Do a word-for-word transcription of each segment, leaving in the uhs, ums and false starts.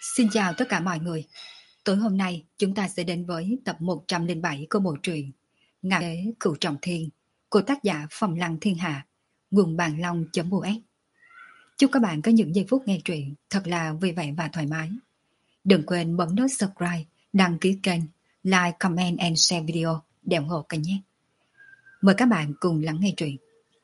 Xin chào tất cả mọi người. Tối hôm nay chúng ta sẽ đến với tập một trăm lẻ bảy của bộ truyện Ngạo Đế Cửu Trọng Thiên của tác giả Phong Lăng Thiên Hạ, nguồn bàn long.us. Chúc các bạn có những giây phút nghe truyện thật là vui vẻ và thoải mái. Đừng quên bấm nút subscribe, đăng ký kênh, like, comment and share video để ủng hộ kênh nhé. Mời các bạn cùng lắng nghe truyện.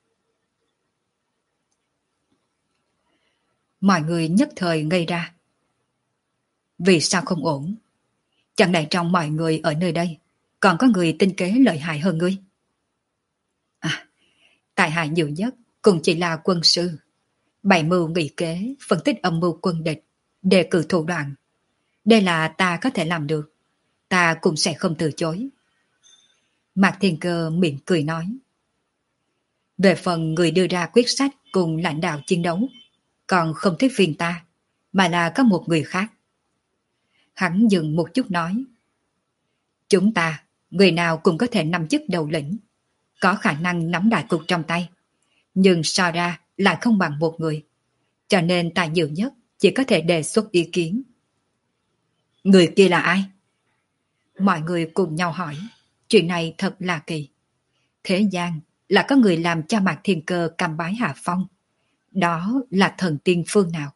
Mọi người nhất thời ngây ra. Vì sao không ổn? Chẳng lẽ trong mọi người ở nơi đây còn có người tinh kế lợi hại hơn ngươi? À, tại hạ nhiều nhất cũng chỉ là quân sư, bày mưu nghị kế, phân tích âm mưu quân địch, đề cử thủ đoạn. Đây là ta có thể làm được, ta cũng sẽ không từ chối. Mạc Thiên Cơ mỉm cười nói. Về phần người đưa ra quyết sách cùng lãnh đạo chiến đấu, còn không thích phiền ta, mà là có một người khác. Hắn dừng một chút nói. Chúng ta, người nào cũng có thể nắm chức đầu lĩnh, có khả năng nắm đại cục trong tay, nhưng so ra lại không bằng một người. Cho nên ta nhiều nhất chỉ có thể đề xuất ý kiến. Người kia là ai? Mọi người cùng nhau hỏi. Chuyện này thật là kỳ. Thế gian là có người làm cho Mạc Thiên Cơ cam bái hạ phong. Đó là thần tiên phương nào?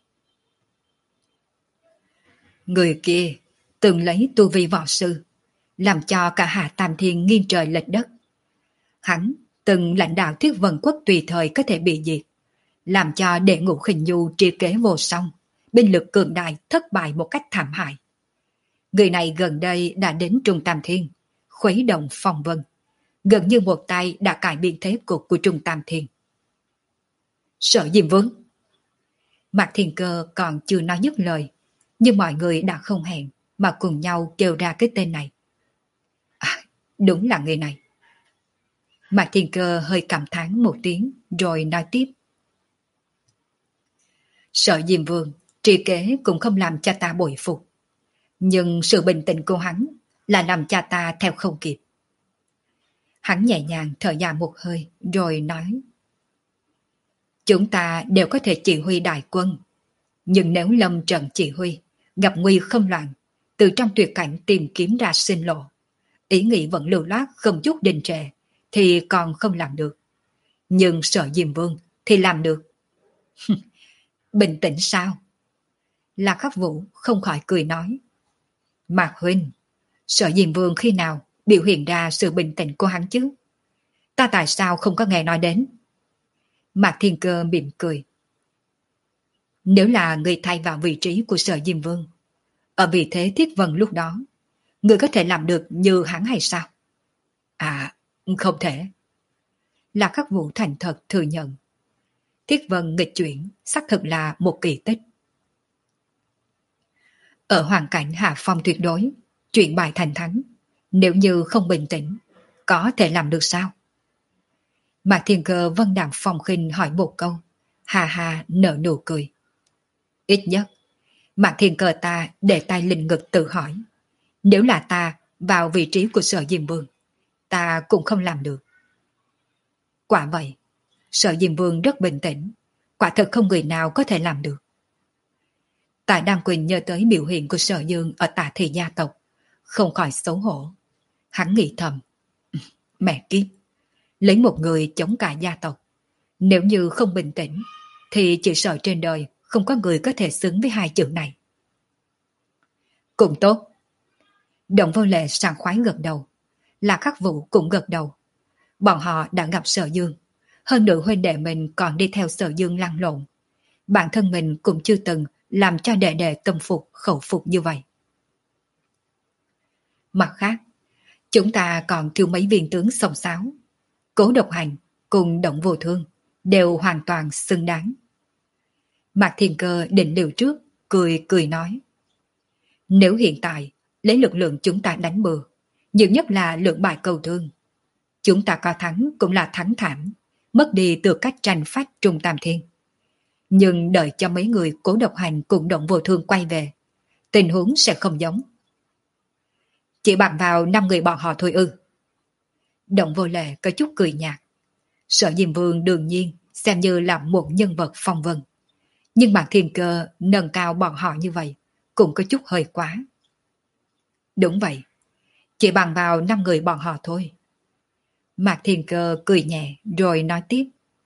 Người kia từng lấy tu vi võ sư, làm cho cả Hạ Tam Thiên nghiêng trời lệch đất. Hắn từng lãnh đạo Thiết Vân Quốc tùy thời có thể bị diệt, làm cho Đệ Ngũ Khinh Nhu tri kế vô song, binh lực cường đại thất bại một cách thảm hại. Người này gần đây đã đến Trung Tam Thiên, khuấy động phong vân, gần như một tay đã cải biến thế cục của Trung Tam Thiên. Sở Diêm Vương. Mạc Thiên Cơ còn chưa nói dứt lời, nhưng mọi người đã không hẹn mà cùng nhau kêu ra cái tên này. À, đúng là người này. Mạc Thiên Cơ hơi cảm thán một tiếng rồi nói tiếp. Sở Diêm Vương tri kế cũng không làm cha ta bội phục, nhưng sự bình tĩnh của hắn là làm cha ta theo không kịp. Hắn nhẹ nhàng thở dài một hơi rồi nói. Chúng ta đều có thể chỉ huy đại quân, nhưng nếu lâm trận chỉ huy, gặp nguy không loạn, từ trong tuyệt cảnh tìm kiếm ra sinh lộ, ý nghĩ vẫn lưu loát không chút đình trệ, thì còn không làm được. Nhưng Sở Diêm Vương thì làm được. Bình tĩnh sao? Lạc Khắc Vũ không khỏi cười nói. Mạc huynh, Sở Diêm Vương khi nào biểu hiện ra sự bình tĩnh của hắn chứ? Ta tại sao không có nghe nói đến? Mạc Thiên Cơ mỉm cười. Nếu là người thay vào vị trí của Sở Diêm Vương, ở vị thế Thiết Vân lúc đó, người có thể làm được như hắn hay sao? À, không thể. Lạc Khắc Vũ thành thật thừa nhận. Thiết Vân nghịch chuyển xác thực là một kỳ tích. Ở hoàn cảnh hạ phong tuyệt đối, chuyện bại thành thắng, nếu như không bình tĩnh, có thể làm được sao? Mạc Thiên Cơ vân đạm phong khinh hỏi một câu, hà hà nở nụ cười. Ít nhất, Mạc Thiên Cơ ta để tay lên ngực tự hỏi, nếu là ta vào vị trí của Sở Diêm Vương, ta cũng không làm được. Quả vậy, Sở Diêm Vương rất bình tĩnh, quả thật không người nào có thể làm được. Tạ Đăng Quỳnh nhớ tới biểu hiện của Sở Dương ở Tạ Thị gia tộc, không khỏi xấu hổ. Hắn nghĩ thầm, mẹ kiếp, lấy một người chống cả gia tộc, nếu như không bình tĩnh, thì chỉ sợ trên đời không có người có thể xứng với hai chữ này. Cũng tốt. Đồng Vô Lệ sảng khoái gật đầu, Lạc Khắc Vũ cũng gật đầu. Bọn họ đã gặp Sở Dương, hơn nữa huynh đệ mình còn đi theo Sở Dương lăn lộn. Bản thân mình cũng chưa từng làm cho đệ đệ tâm phục khẩu phục như vậy. Mặt khác, chúng ta còn thiếu mấy viên tướng song sáo. Cố Độc Hành cùng Động Vô Thương đều hoàn toàn xứng đáng. Mạc Thiên Cơ định liều trước, cười cười nói. Nếu hiện tại lấy lực lượng chúng ta đánh bừa, nhiều nhất là lượng bại cầu thương. Chúng ta có thắng cũng là thắng thảm, mất đi tư cách tranh phách Trung Tam Thiên. Nhưng đợi cho mấy người Cố Độc Hành cùng Động Vô Thương quay về, tình huống sẽ không giống. Chỉ bằng vào năm người bọn họ thôi ư? Động Vô Lệ có chút cười nhạt. Sở Diêm Vương đương nhiên xem như là một nhân vật phong vân. Nhưng Mạc Thiên Cơ nâng cao bọn họ như vậy, cũng có chút hơi quá. Đúng vậy, chỉ bằng vào năm người bọn họ thôi. Mạc Thiên Cơ cười nhẹ rồi nói tiếp.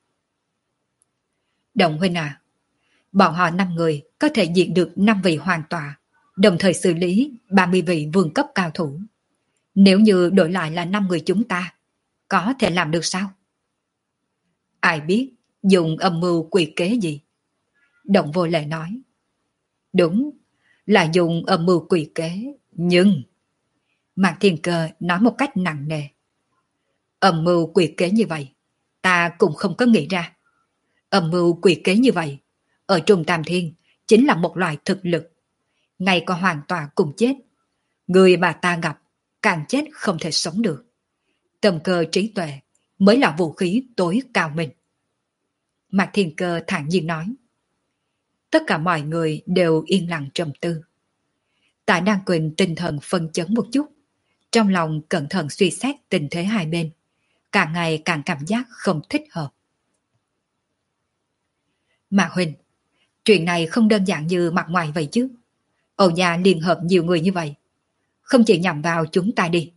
Đồng huynh à, bọn họ năm người có thể diệt được năm vị hoàng tọa, đồng thời xử lý ba mươi vị vương cấp cao thủ. Nếu như đổi lại là năm người chúng ta, có thể làm được sao? Ai biết dùng âm mưu quỷ kế gì? Động Vô Lệ nói. Đúng, là dùng âm mưu quỷ kế, nhưng... Mạc Thiên Cơ nói một cách nặng nề. Âm mưu quỷ kế như vậy, ta cũng không có nghĩ ra. Âm mưu quỷ kế như vậy, ở Trung Tam Thiên chính là một loại thực lực. Ngay cả hoàn toàn cùng chết. Người mà ta gặp, càng chết không thể sống được. Tâm cơ trí tuệ mới là vũ khí tối cao minh. Mạc Thiên Cơ thản nhiên nói. Tất cả mọi người đều yên lặng trầm tư. Tạ Đan Quỳnh tinh thần phân chấn một chút, trong lòng cẩn thận suy xét tình thế hai bên, càng ngày càng cảm giác không thích hợp. Mạc huynh, chuyện này không đơn giản như mặt ngoài vậy chứ. Âu gia liên hợp nhiều người như vậy, không chỉ nhằm vào chúng ta đi.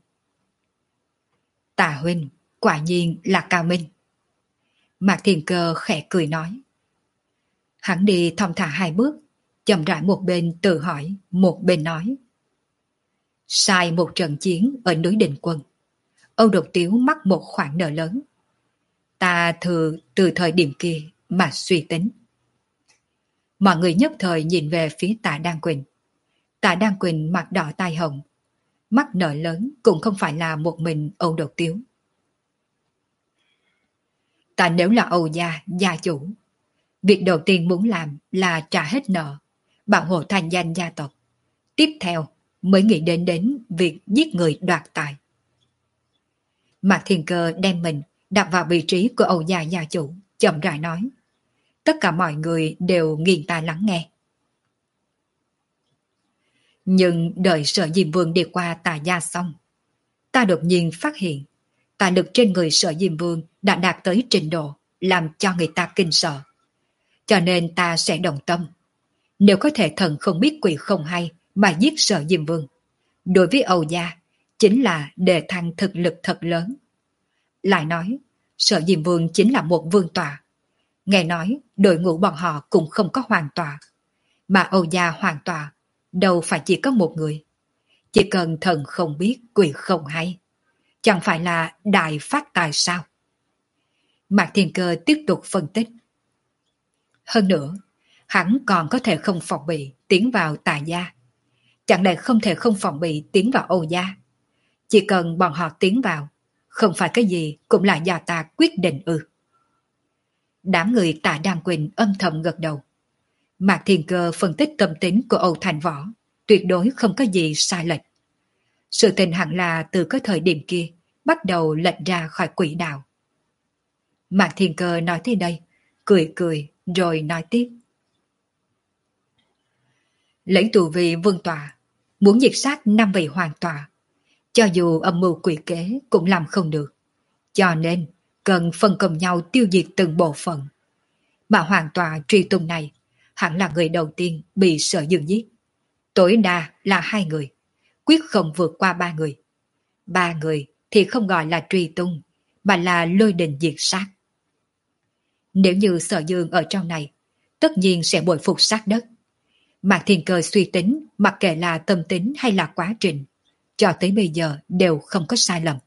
Tạ huynh quả nhiên là cao minh. Mạc Thiên Cơ khẽ cười nói. Hắn đi thong thả hai bước, chậm rãi một bên tự hỏi, một bên nói. Sai một trận chiến ở núi Đình Quân, Âu Độc Tiếu mắc một khoản nợ lớn. Ta thừa từ thời điểm kia mà suy tính. Mọi người nhất thời nhìn về phía Tạ Đan Quỳnh. Tạ Đan Quỳnh mặt đỏ tai hồng, mắc nợ lớn cũng không phải là một mình Âu Độc Tiếu. Ta nếu là Âu gia gia chủ, việc đầu tiên muốn làm là trả hết nợ, bảo hộ thành danh gia tộc. Tiếp theo mới nghĩ đến đến việc giết người đoạt tài. Mạc Thiên Cơ đem mình đặt vào vị trí của Âu gia gia chủ, chậm rãi nói. Tất cả mọi người đều nghiêng tai lắng nghe. Nhưng đợi Sở Diêm Vương đi qua Tà gia xong, ta đột nhiên phát hiện tài lực trên người Sở Diêm Vương đã đạt tới trình độ làm cho người ta kinh sợ. Cho nên ta sẽ đồng tâm. Nếu có thể thần không biết quỷ không hay mà giết Sở Diêm Vương, đối với Âu gia chính là đề thăng thực lực thật lớn. Lại nói, Sở Diêm Vương chính là một vương tọa. Nghe nói đội ngũ bọn họ cũng không có hoàng tọa, mà Âu gia hoàng tọa đâu phải chỉ có một người. Chỉ cần thần không biết quỷ không hay, chẳng phải là đại phát tài sao? Mạc Thiên Cơ tiếp tục phân tích. Hơn nữa, hắn còn có thể không phòng bị tiến vào Tà gia. Chẳng lẽ không thể không phòng bị tiến vào Âu gia? Chỉ cần bọn họ tiến vào, không phải cái gì cũng là do ta quyết định ư? Đám người Tạ Đan Quỳnh âm thầm gật đầu. Mạc Thiên Cơ phân tích tâm tính của Âu Thành Võ, tuyệt đối không có gì sai lệch. Sự tình hẳn là từ cái thời điểm kia bắt đầu lệch ra khỏi quỹ đạo. Mạc Thiên Cơ nói tới đây, cười cười rồi nói tiếp. Lấy tù vị vương tọa, muốn diệt sát năm vị hoàng tọa, cho dù âm mưu quỷ kế cũng làm không được. Cho nên cần phân công nhau tiêu diệt từng bộ phận. Mà hoàng tọa truy tung này hẳn là người đầu tiên bị Sở Dương giết. Tối đa là hai người, quyết không vượt qua ba người. Ba người thì không gọi là truy tung, mà là lôi đình diệt sát. Nếu như Sở Dương ở trong này, tất nhiên sẽ bội phục sát đất. Mạc Thiên Cơ suy tính, mặc kệ là tâm tính hay là quá trình, cho tới bây giờ đều không có sai lầm.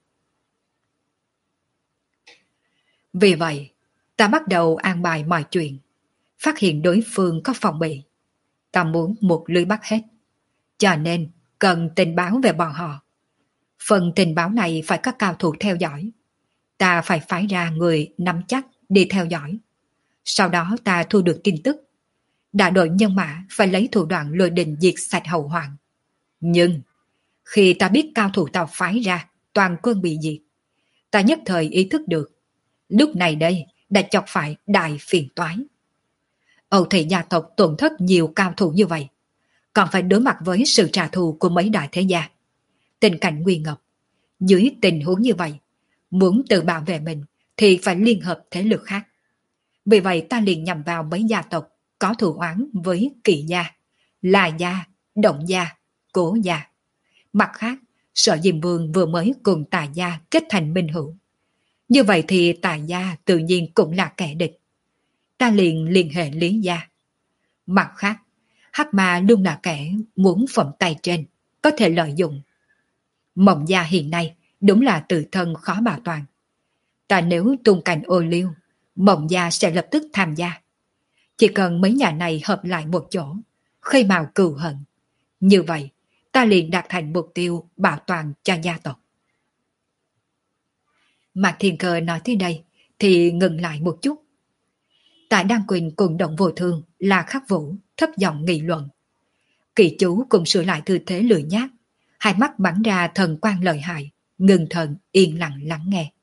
Vì vậy, ta bắt đầu an bài mọi chuyện, phát hiện đối phương có phòng bị. Ta muốn một lưới bắt hết, cho nên cần tình báo về bọn họ. Phần tình báo này phải có cao thủ theo dõi. Ta phải phái ra người nắm chắc đi theo dõi. Sau đó ta thu được tin tức. Đại đội nhân mã phải lấy thủ đoạn lôi đình diệt sạch hậu hoạn. Nhưng khi ta biết cao thủ tao phái ra toàn quân bị diệt, ta nhất thời ý thức được lúc này đây đã chọc phải đại phiền toái. Âu thị gia tộc tổn thất nhiều cao thủ như vậy, còn phải đối mặt với sự trả thù của mấy đại thế gia. Tình cảnh nguy ngập. Dưới tình huống như vậy, muốn tự bảo vệ mình thì phải liên hợp thế lực khác. Vì vậy ta liền nhằm vào mấy gia tộc có thù oán với Kỷ gia, La gia Động gia, Cố gia. Mặt khác, Sở Diêm Vương vừa mới cùng Tà gia kết thành minh hữu. Như vậy thì Tà gia tự nhiên cũng là kẻ địch. Ta liền liên hệ Lý gia. Mặt khác, Hắc Ma luôn là kẻ muốn phẩm tay trên, có thể lợi dụng. Mộng gia hiện nay đúng là tự thân khó bảo toàn. Ta nếu tung cành ô liu, Mộng gia sẽ lập tức tham gia. Chỉ cần mấy nhà này hợp lại một chỗ, khơi mào cừu hận. Như vậy, ta liền đạt thành mục tiêu bảo toàn cho gia tộc. Mạc Thiên Cơ nói tới đây, thì ngừng lại một chút. Tại Đan Quỳnh cùng Động Vô Thương là Khắc Vũ thấp giọng nghị luận. Kỳ chú cùng sửa lại tư thế lười nhác, hai mắt bắn ra thần quang lợi hại, ngừng thần yên lặng lắng nghe.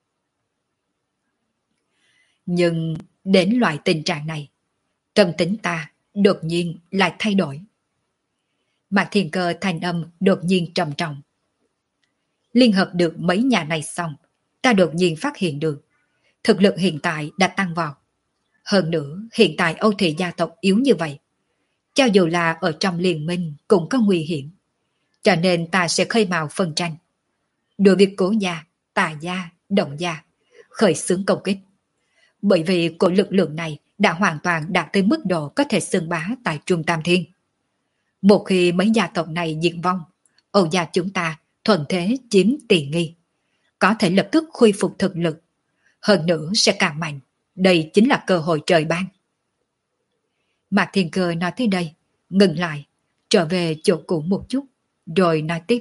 Nhưng đến loại tình trạng này, tâm tính ta đột nhiên lại thay đổi. Mạc Thiên Cơ thanh âm đột nhiên trầm trọng. Liên hợp được mấy nhà này xong, ta đột nhiên phát hiện được thực lực hiện tại đã tăng vọt. Hơn nữa, hiện tại Âu Thị gia tộc yếu như vậy, cho dù là ở trong liên minh cũng có nguy hiểm. Cho nên ta sẽ khơi mào phân tranh. Đối với Cố gia, Tà gia, Động gia, khởi xướng công kích. Bởi vì của lực lượng này đã hoàn toàn đạt tới mức độ có thể xưng bá tại Trung Tam Thiên. Một khi mấy gia tộc này diệt vong, Âu gia chúng ta thuận thế chiếm tiện nghi, có thể lập tức khôi phục thực lực. Hơn nữa sẽ càng mạnh. Đây chính là cơ hội trời ban. Mạc Thiên Cơ nói tới đây, ngừng lại, trở về chỗ cũ một chút, rồi nói tiếp.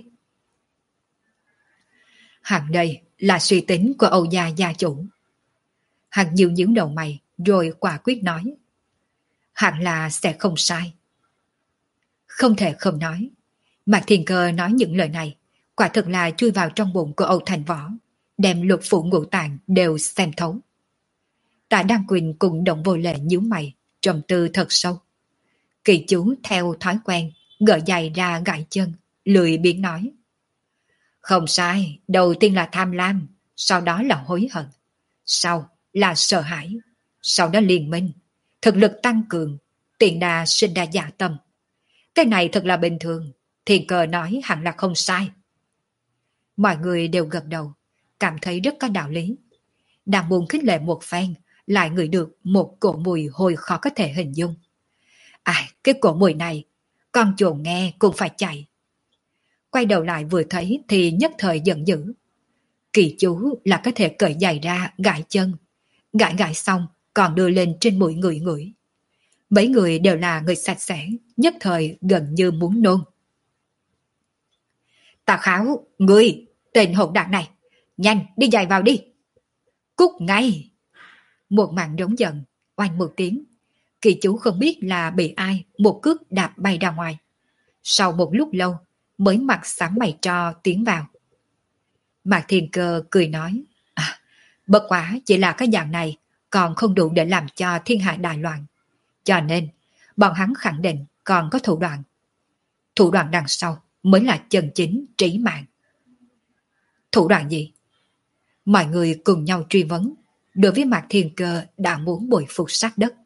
Hẳn đây là suy tính của Âu gia gia chủ. Hẳn nhíu nhíu đầu mày, rồi quả quyết nói. Hẳn là sẽ không sai. Không thể không nói. Mạc Thiên Cơ nói những lời này, quả thực là chui vào trong bụng của Âu Thành Võ, đem lục phủ ngũ tạng đều xem thấu. Tạ Đan Quỳnh cùng Động Vô Lệ nhíu mày, trầm tư thật sâu. Kỳ chú theo thói quen, gỡ giày ra gãi chân, lười biếng nói. Không sai, đầu tiên là tham lam, sau đó là hối hận, sau là sợ hãi, sau đó liên minh, thực lực tăng cường, tiện đà sinh ra dạ tâm. Cái này thật là bình thường, Thiên Cơ nói hẳn là không sai. Mọi người đều gật đầu, cảm thấy rất có đạo lý. Đang muốn khích lệ một phen, lại ngửi được một cổ mùi hôi khó có thể hình dung. Ai, cái cổ mùi này, con chuồn nghe cũng phải chạy. Quay đầu lại vừa thấy thì nhất thời giận dữ. Kỳ chú là có thể cởi giày ra gãi chân. Gãi gãi xong còn đưa lên trên mũi người ngửi. Mấy người đều là người sạch sẽ, nhất thời gần như muốn nôn. Tà Kháo, ngươi, tên hỗn đản này, nhanh đi giày vào đi. Cút ngay. Một màn đống giận, oanh một tiếng. Kỳ chú không biết là bị ai một cước đạp bay ra ngoài. Sau một lúc lâu mới mặt sáng mày cho tiến vào. Mạc Thiên Cơ cười nói, à, bất quá chỉ là cái dạng này còn không đủ để làm cho thiên hạ đại loạn. Cho nên bọn hắn khẳng định còn có thủ đoạn. Thủ đoạn đằng sau mới là chân chính trí mạng. Thủ đoạn gì? Mọi người cùng nhau truy vấn. Đối với Mạc Thiên Cơ đã muốn bồi phục sát đất.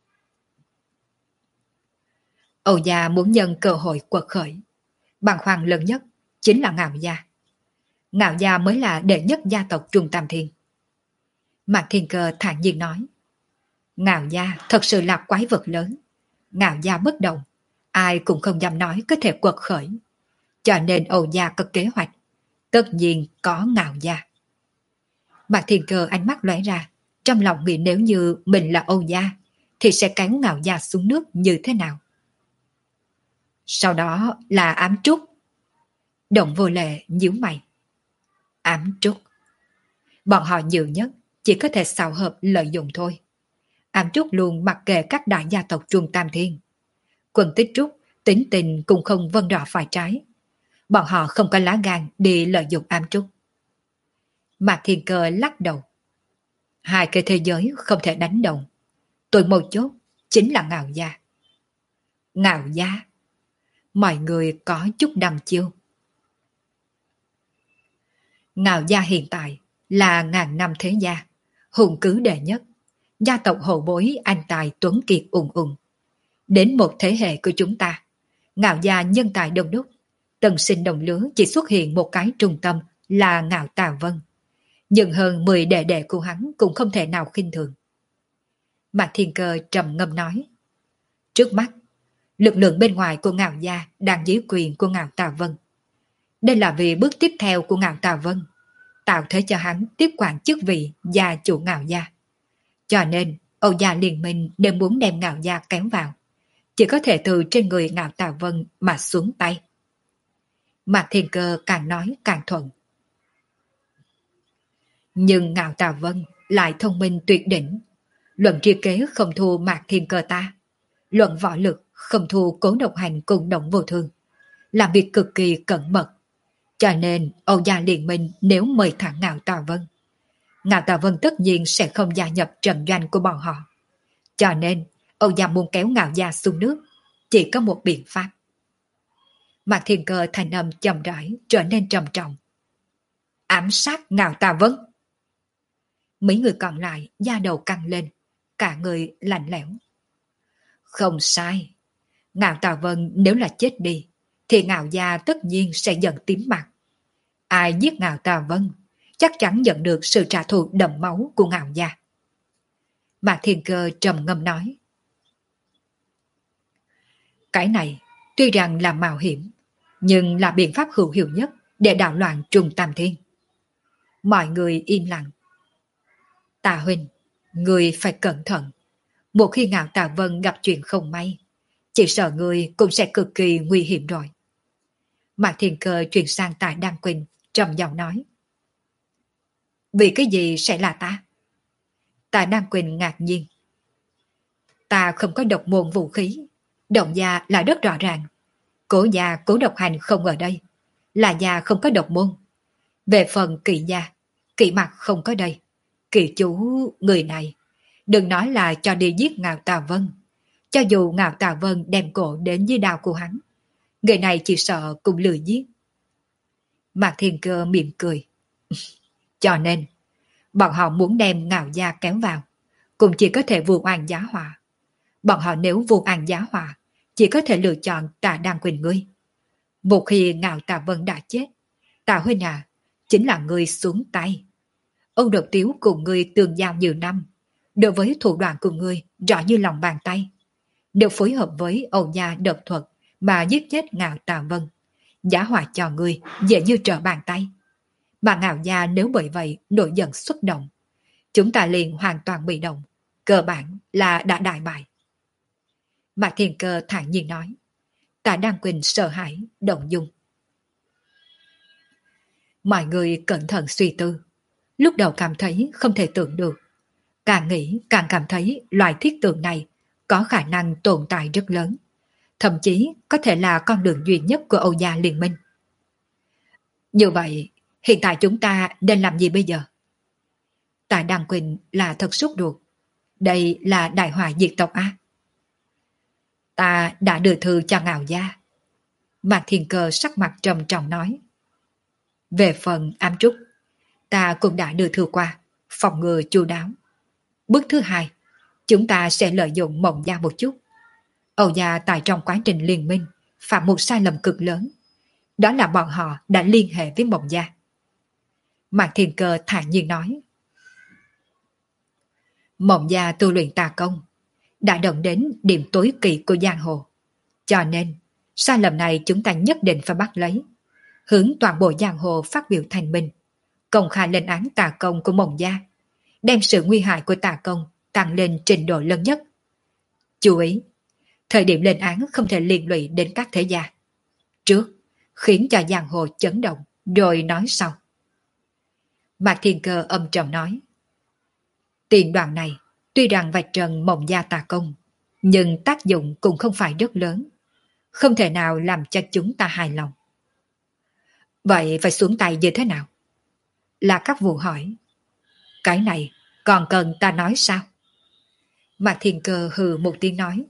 Âu gia muốn nhân cơ hội quật khởi. Bàng hoàng lớn nhất chính là Ngạo gia. Ngạo gia mới là đệ nhất gia tộc Trung Tam Thiên. Mạc Thiên Cơ thản nhiên nói. Ngạo gia thật sự là quái vật lớn. Ngạo gia bất động, ai cũng không dám nói có thể quật khởi. Cho nên Âu gia có kế hoạch. Tất nhiên có Ngạo gia. Mạc Thiên Cơ ánh mắt lóe ra, trong lòng nghĩ nếu như mình là Âu gia, thì sẽ kéo Ngạo gia xuống nước như thế nào. Sau đó là ám trúc. Động Vô Lệ nhíu mày. Ám trúc. Bọn họ nhiều nhất chỉ có thể xào hợp lợi dụng thôi. Ám trúc luôn mặc kệ các đại gia tộc Trung Tam Thiên. Quân Tích Trúc tính tình cũng không vân rõ phải trái. Bọn họ không có lá gan đi lợi dụng ám trúc. Mạc Thiên Cơ lắc đầu. Hai cái thế giới không thể đánh đồng. Tôi một chốt chính là Ngạo gia. Ngạo gia. Mọi người có chút đăm chiêu. Ngạo gia hiện tại là ngàn năm thế gia, hùng cứ đệ nhất, gia tộc hậu bối anh tài tuấn kiệt ùng ùng. Đến một thế hệ của chúng ta, Ngạo gia nhân tài đông đúc, tân sinh đồng lứa chỉ xuất hiện một cái trung tâm là Ngạo Tà Vân. Nhưng hơn mười đệ đệ của hắn cũng không thể nào khinh thường. Mạc Thiên Cơ trầm ngâm nói. Trước mắt, lực lượng bên ngoài của Ngạo gia đang dưới quyền của Ngạo Tà Vân. Đây là vì bước tiếp theo của Ngạo Tà Vân, tạo thế cho hắn tiếp quản chức vị gia chủ Ngạo gia. Cho nên, Âu gia liên minh đều muốn đem Ngạo gia kéo vào. Chỉ có thể từ trên người Ngạo Tà Vân mà xuống tay. Mạc Thiên Cơ càng nói càng thuận. Nhưng Ngạo Tà Vân lại thông minh tuyệt đỉnh. Luận tri kế không thua Mạc Thiên Cơ ta. Luận võ lực không thua Cố Độc Hành cùng Động Vô Thương. Làm việc cực kỳ cẩn mật. Cho nên Âu gia liên minh nếu mời thẳng Ngạo Tà Vân, Ngạo Tà Vân tất nhiên sẽ không gia nhập trận doanh của bọn họ. Cho nên Âu gia muốn kéo Ngạo gia xuống nước, chỉ có một biện pháp. Mạc Thiên Cơ thành âm trầm rãi trở nên trầm trọng. Ám sát Ngạo Tà Vân. Mấy người còn lại da đầu căng lên, cả người lạnh lẽo. Không sai. Ngạo Tà Vân nếu là chết đi, thì Ngạo gia tất nhiên sẽ giận tím mặt. Ai giết Ngạo Tà Vân, chắc chắn nhận được sự trả thù đẫm máu của Ngạo gia. Mạc Thiên Cơ trầm ngâm nói. Cái này tuy rằng là mạo hiểm, nhưng là biện pháp hữu hiệu nhất để đảo loạn Trung Tam Thiên. Mọi người im lặng. Tà huynh, người phải cẩn thận. Một khi Ngạo Tà Vân gặp chuyện không may, chỉ sợ người cũng sẽ cực kỳ nguy hiểm rồi. Mạc Thiên Cơ chuyển sang Tạ Đăng Quỳnh, trầm giọng nói. Vì cái gì sẽ là ta? Tạ Đăng Quỳnh ngạc nhiên. Ta không có độc môn vũ khí, Động gia là rất rõ ràng. Cố gia Cố Độc Hành không ở đây, là gia không có độc môn. Về phần Kỵ gia, Kỵ Mặc không có đây. Kỵ chú người này, đừng nói là cho đi giết Ngạo Tà Vân. Cho dù Ngạo Tà Vân đem cổ đến dưới đao của hắn, người này chỉ sợ cũng lười giết. Mạc Thiên Cơ mỉm cười. Cho nên, bọn họ muốn đem Ngạo gia kéo vào, cũng chỉ có thể vu oan giá họa. Bọn họ nếu vu oan giá họa, chỉ có thể lựa chọn Tạ Đăng Quỳnh ngươi. Một khi Ngạo Tà Vân đã chết, Tạ huynh à, chính là ngươi xuống tay. Âu Độc Tiếu cùng ngươi tương giao nhiều năm, đối với thủ đoạn của ngươi rõ như lòng bàn tay. Đều phối hợp với Âu gia độc thuật mà giết chết Ngạo Tà Vân, giá họa cho ngươi dễ như trở bàn tay. Mà Ngạo gia nếu bởi vậy nổi giận xuất động, chúng ta liền hoàn toàn bị động, cơ bản là đã đại bại. Mạc Thiên Cơ thản nhiên nói. Tạ Đăng Quỳnh sợ hãi, động dung. Mọi người cẩn thận suy tư. Lúc đầu cảm thấy không thể tưởng được. Càng nghĩ càng cảm thấy loại thiết tượng này có khả năng tồn tại rất lớn. Thậm chí có thể là con đường duy nhất của Âu gia liên minh. Như vậy, hiện tại chúng ta nên làm gì bây giờ? Tạ Đăng Quỳnh là thật sốt ruột. Đây là đại họa diệt tộc A. Ta đã đưa thư cho Ngạo gia. Mạc Thiên Cơ sắc mặt trầm trọng nói. Về phần ám trúc, ta cũng đã đưa thư qua, phòng ngừa chu đáo. Bước thứ hai, chúng ta sẽ lợi dụng Mộng gia một chút. Âu gia tại trong quá trình liên minh phạm một sai lầm cực lớn. Đó là bọn họ đã liên hệ với Mộng gia. Mạc Thiên Cơ thản nhiên nói. Mộng gia tu luyện tà công, đã động đến điểm tối kỵ của giang hồ. Cho nên, sai lầm này chúng ta nhất định phải bắt lấy. Hướng toàn bộ giang hồ phát biểu thành minh, công khai lên án tà công của Mộng gia, đem sự nguy hại của tà công tăng lên trình độ lớn nhất. Chú ý, thời điểm lên án không thể liên lụy đến các thế gia. Trước, khiến cho giang hồ chấn động, rồi nói sau. Mạc Thiên Cơ âm trầm nói. Tiền đoạn này, tuy rằng vạch trần Mộng gia tà công, nhưng tác dụng cũng không phải rất lớn. Không thể nào làm cho chúng ta hài lòng. Vậy phải xuống tay như thế nào? Là các vụ hỏi. Cái này còn cần ta nói sao? Mạc Thiên Cơ hừ một tiếng nói.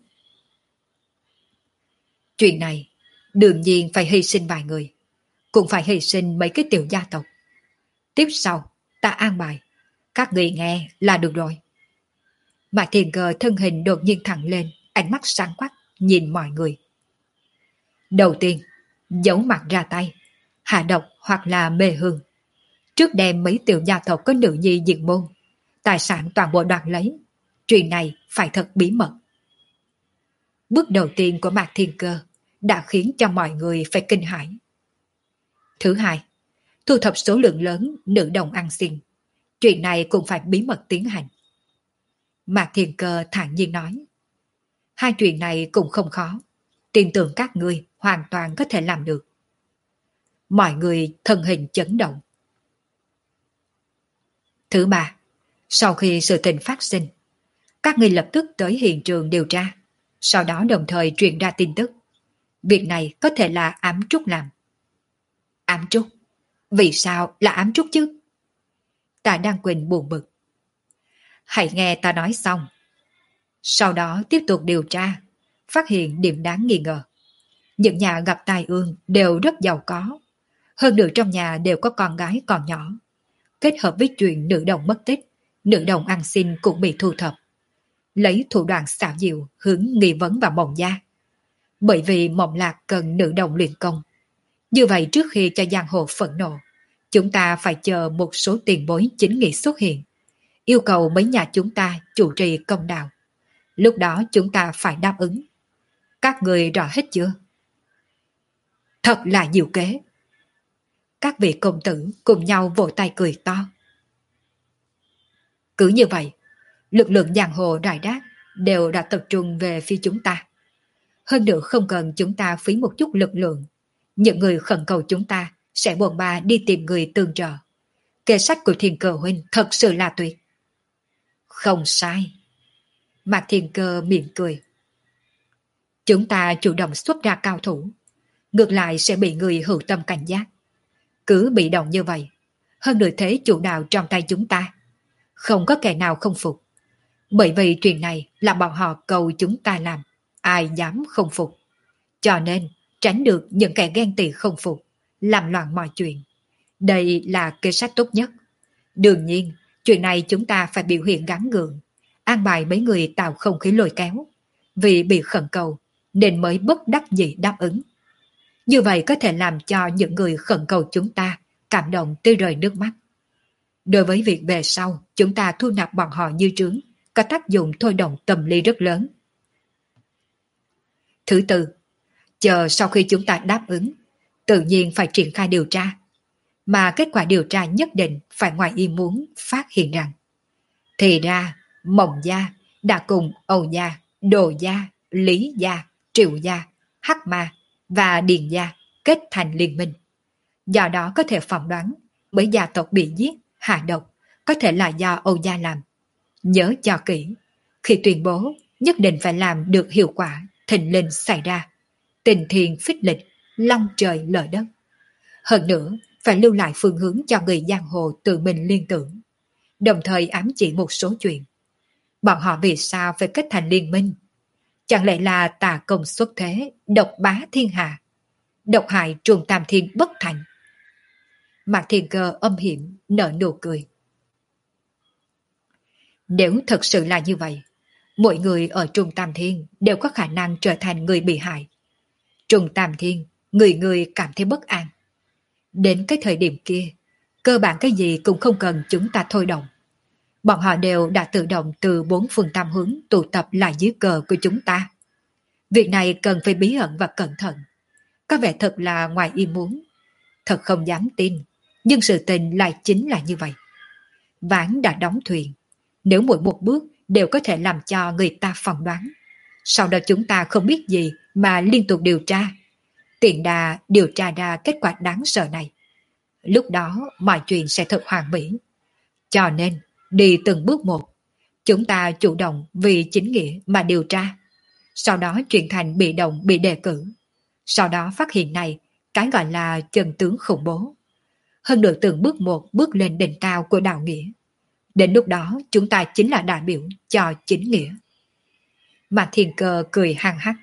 Chuyện này đương nhiên phải hy sinh vài người, cũng phải hy sinh mấy cái tiểu gia tộc. Tiếp sau ta an bài, các người nghe là được rồi. Mạc Thiên Cơ thân hình đột nhiên thẳng lên, ánh mắt sáng quắc nhìn mọi người. Đầu tiên, giấu mặt ra tay, hạ độc hoặc là mê hương. Trước đem mấy tiểu gia tộc có nữ nhi diệt môn, tài sản toàn bộ đoạt lấy. Chuyện này phải thật bí mật. Bước đầu tiên của Mạc Thiên Cơ đã khiến cho mọi người phải kinh hãi. Thứ hai, thu thập số lượng lớn nữ đồng ăn xin. Chuyện này cũng phải bí mật tiến hành. Mạc Thiên Cơ thản nhiên nói. Hai chuyện này cũng không khó. Tin tưởng các ngươi hoàn toàn có thể làm được. Mọi người thân hình chấn động. Thứ ba, sau khi sự tình phát sinh, các ngươi lập tức tới hiện trường điều tra, sau đó đồng thời truyền ra tin tức. Việc này có thể là ám trúc làm. Ám trúc? Vì sao là ám trúc chứ? Tạ Đăng Quỳnh buồn bực. Hãy nghe ta nói xong. Sau đó tiếp tục điều tra, phát hiện điểm đáng nghi ngờ. Những nhà gặp tai ương đều rất giàu có. Hơn nữa trong nhà đều có con gái còn nhỏ. Kết hợp với chuyện nữ đồng mất tích, nữ đồng ăn xin cũng bị thu thập. Lấy thủ đoạn xảo diệu hướng nghi vấn vào Mộng Gia. Bởi vì Mộng Lạc cần nữ đồng luyện công. Như vậy trước khi cho giang hồ phẫn nộ, chúng ta phải chờ một số tiền bối chính nghị xuất hiện. Yêu cầu mấy nhà chúng ta chủ trì công đạo. Lúc đó chúng ta phải đáp ứng. Các người rõ hết chưa? Thật là diệu kế. Các vị công tử cùng nhau vỗ tay cười to. Cứ như vậy, lực lượng giang hồ rải rác đều đã tập trung về phía chúng ta. Hơn nữa không cần chúng ta phí một chút lực lượng. Những người khẩn cầu chúng ta sẽ bồn ba đi tìm người tương trợ. Kế sách của Thiên Cơ huynh thật sự là tuyệt. Không sai. Mạc Thiên Cơ mỉm cười. Chúng ta chủ động xuất ra cao thủ, ngược lại sẽ bị người hữu tâm cảnh giác. Cứ bị động như vậy, hơn nữa thế chủ đạo trong tay chúng ta. Không có kẻ nào không phục. Bởi vì chuyện này là bọn họ cầu chúng ta làm, ai dám không phục. Cho nên tránh được những kẻ ghen tị không phục, làm loạn mọi chuyện. Đây là kế sách tốt nhất. Đương nhiên, chuyện này chúng ta phải biểu hiện gắng gượng, an bài mấy người tạo không khí lôi kéo. Vì bị khẩn cầu, nên mới bất đắc dĩ đáp ứng. Như vậy có thể làm cho những người khẩn cầu chúng ta cảm động tươi rơi nước mắt. Đối với việc về sau, chúng ta thu nạp bọn họ như trướng, có tác dụng thôi động tâm lý rất lớn. Thứ tư, chờ sau khi chúng ta đáp ứng, tự nhiên phải triển khai điều tra. Mà kết quả điều tra nhất định phải ngoài ý muốn phát hiện rằng thì ra Mộng Gia đã cùng Âu Gia, Đồ Gia, Lý Gia, Triệu Gia, Hắc Ma và Điền Gia kết thành liên minh. Do đó có thể phỏng đoán mấy gia tộc bị giết, hạ độc có thể là do Âu Gia làm. Nhớ cho kỹ, khi tuyên bố nhất định phải làm được hiệu quả, thịnh linh xảy ra. Tình thiên phích lịch, long trời lở đất. Hơn nữa, phải lưu lại phương hướng cho người giang hồ tự mình liên tưởng. Đồng thời ám chỉ một số chuyện. Bọn họ vì sao phải kết thành liên minh? Chẳng lẽ là tà công xuất thế, độc bá thiên hạ, độc hại trùng tam thiên bất thành? Mạc Thiên Cơ âm hiểm nở nụ cười. Nếu thật sự là như vậy, mỗi người ở Trung Tam Thiên đều có khả năng trở thành người bị hại. Trung Tam Thiên, người người cảm thấy bất an. Đến cái thời điểm kia, cơ bản cái gì cũng không cần chúng ta thôi động. Bọn họ đều đã tự động từ bốn phương tam hướng tụ tập lại dưới cờ của chúng ta. Việc này cần phải bí ẩn và cẩn thận. Có vẻ thật là ngoài ý muốn. Thật không dám tin, nhưng sự tình lại chính là như vậy. Ván đã đóng thuyền. Nếu mỗi một bước đều có thể làm cho người ta phỏng đoán. Sau đó chúng ta không biết gì mà liên tục điều tra. Tiện đà điều tra ra kết quả đáng sợ này. Lúc đó mọi chuyện sẽ thật hoàn mỹ. Cho nên, đi từng bước một. Chúng ta chủ động vì chính nghĩa mà điều tra. Sau đó chuyển thành bị động bị đề cử. Sau đó phát hiện này, cái gọi là chân tướng khủng bố. Hơn nữa từng bước một bước lên đỉnh cao của đạo nghĩa. Đến lúc đó chúng ta chính là đại biểu cho chính nghĩa. Mà Thiên Cơ cười hăng hắc.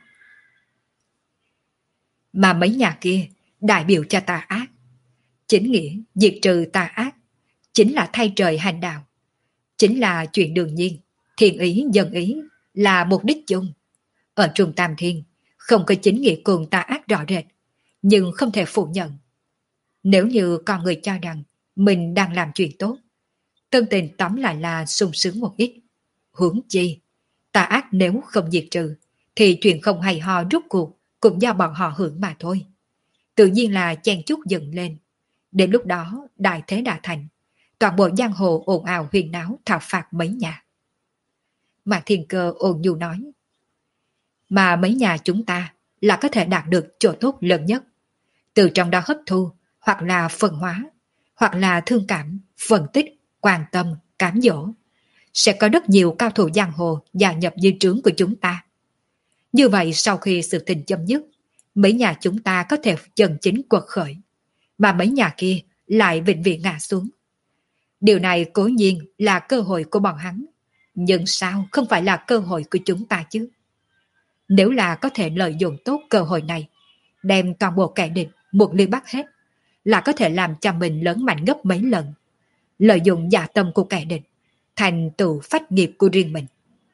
Mà mấy nhà kia đại biểu cho tà ác. Chính nghĩa diệt trừ tà ác chính là thay trời hành đạo. Chính là chuyện đương nhiên. Thiện ý dân ý là mục đích chung. Ở Trung Tam Thiên không có chính nghĩa cùng tà ác rõ rệt, nhưng không thể phủ nhận. Nếu như con người cho rằng mình đang làm chuyện tốt, tâm tình tóm lại là sung sướng một ít. Huống chi, tà ác nếu không diệt trừ, thì chuyện không hay ho rút cuộc cũng do bọn họ hưởng mà thôi. Tự nhiên là chen chúc dựng lên. Đến lúc đó, đại thế đã thành. Toàn bộ giang hồ ồn ào huyên náo thảo phạt mấy nhà. Mạc Thiên Cơ ôn nhu nói. Mà mấy nhà chúng ta là có thể đạt được chỗ tốt lớn nhất. Từ trong đó hấp thu, hoặc là phân hóa, hoặc là thương cảm, phân tích, quan tâm, cám dỗ. Sẽ có rất nhiều cao thủ giang hồ gia nhập dưới trướng của chúng ta. Như vậy sau khi sự tình chấm dứt, mấy nhà chúng ta có thể chân chính quật khởi, mà mấy nhà kia lại vĩnh viễn ngã xuống. Điều này cố nhiên là cơ hội của bọn hắn, nhưng sao không phải là cơ hội của chúng ta chứ? Nếu là có thể lợi dụng tốt cơ hội này, đem toàn bộ kẻ địch một ly bắt hết, là có thể làm cho mình lớn mạnh gấp mấy lần. Lợi dụng dạ tâm của kẻ địch, thành tựu phách nghiệp của riêng mình.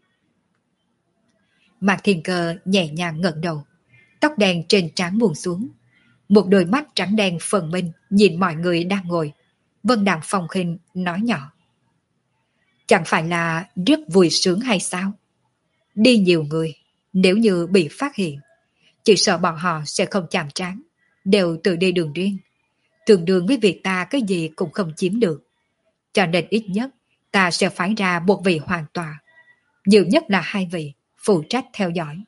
Mạc Thiên Cơ nhẹ nhàng ngẩng đầu, tóc đen trên trán buông xuống, một đôi mắt trắng đen phần minh nhìn mọi người đang ngồi. Vân Đạm Phong khinh nói nhỏ. Chẳng phải là rất vui sướng hay sao? Đi nhiều người, nếu như bị phát hiện, chỉ sợ bọn họ sẽ không chạm trán, đều tự đi đường riêng. Tương đương với việc ta cái gì cũng không chiếm được. Cho nên ít nhất ta sẽ phái ra một vị hoàn tọa, nhiều nhất là hai vị phụ trách theo dõi.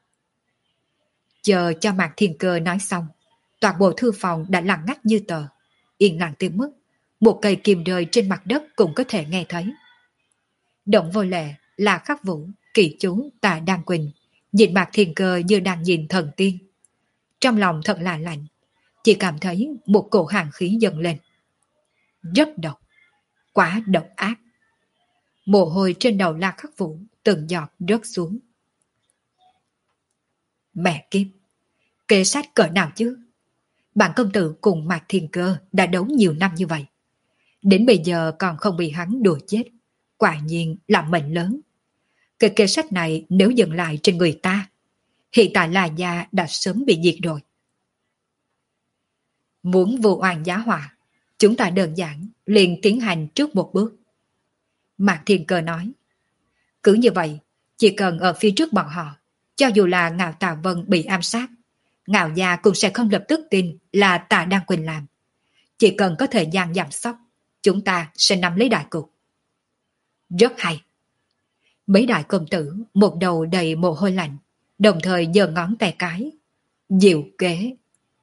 Chờ cho Mạc Thiên Cơ nói xong, toàn bộ thư phòng đã lặng ngắt như tờ, yên lặng tới mức một cây kim rơi trên mặt đất cũng có thể nghe thấy. Động Vô Lệ, là Khắc Vũ, Kỳ Chú, Tạ Đan Quỳnh nhìn Mạc Thiên Cơ như đang nhìn thần tiên. Trong lòng thật là lạnh, chỉ cảm thấy một cổ hàn khí dâng lên. Rất độc, quá độc ác. Mồ hôi trên đầu La Khắc Vũ từng giọt rớt xuống. Mẹ kiếp, kế sách cỡ nào chứ? Bản công tử cùng Mạc Thiên Cơ đã đấu nhiều năm như vậy, đến bây giờ còn không bị hắn đùa chết, quả nhiên là mệnh lớn. Cái kế sách này nếu dừng lại trên người ta, hiện tại La Gia đã sớm bị diệt rồi. Muốn vô oan giá họa, chúng ta đơn giản liền tiến hành trước một bước. Mạc Thiên Cơ nói. Cứ như vậy, chỉ cần ở phía trước bọn họ, cho dù là Ngạo Tà Vân bị ám sát, Ngạo Gia cũng sẽ không lập tức tin là Tạ Đan Quỳnh làm. Chỉ cần có thời gian giảm sóc, chúng ta sẽ nắm lấy đại cục. Rất hay. Mấy đại công tử một đầu đầy mồ hôi lạnh, đồng thời giơ ngón tay cái. Diệu kế.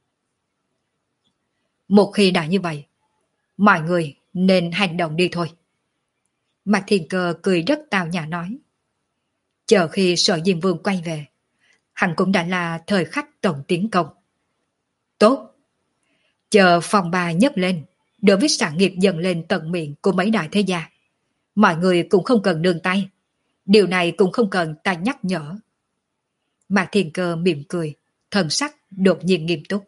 Một khi đã như vậy, mọi người nên hành động đi thôi. Mạc Thiên Cơ cười rất tào nhã nói. Chờ khi Sở Diêm Vương quay về, hắn cũng đã là thời khắc tổng tiến công. Tốt. Chờ phòng bà nhấc lên, đối với sản nghiệp dần lên tận miệng của mấy đại thế gia, mọi người cũng không cần nương tay. Điều này cũng không cần ta nhắc nhở. Mạc Thiên Cơ mỉm cười, thần sắc đột nhiên nghiêm túc.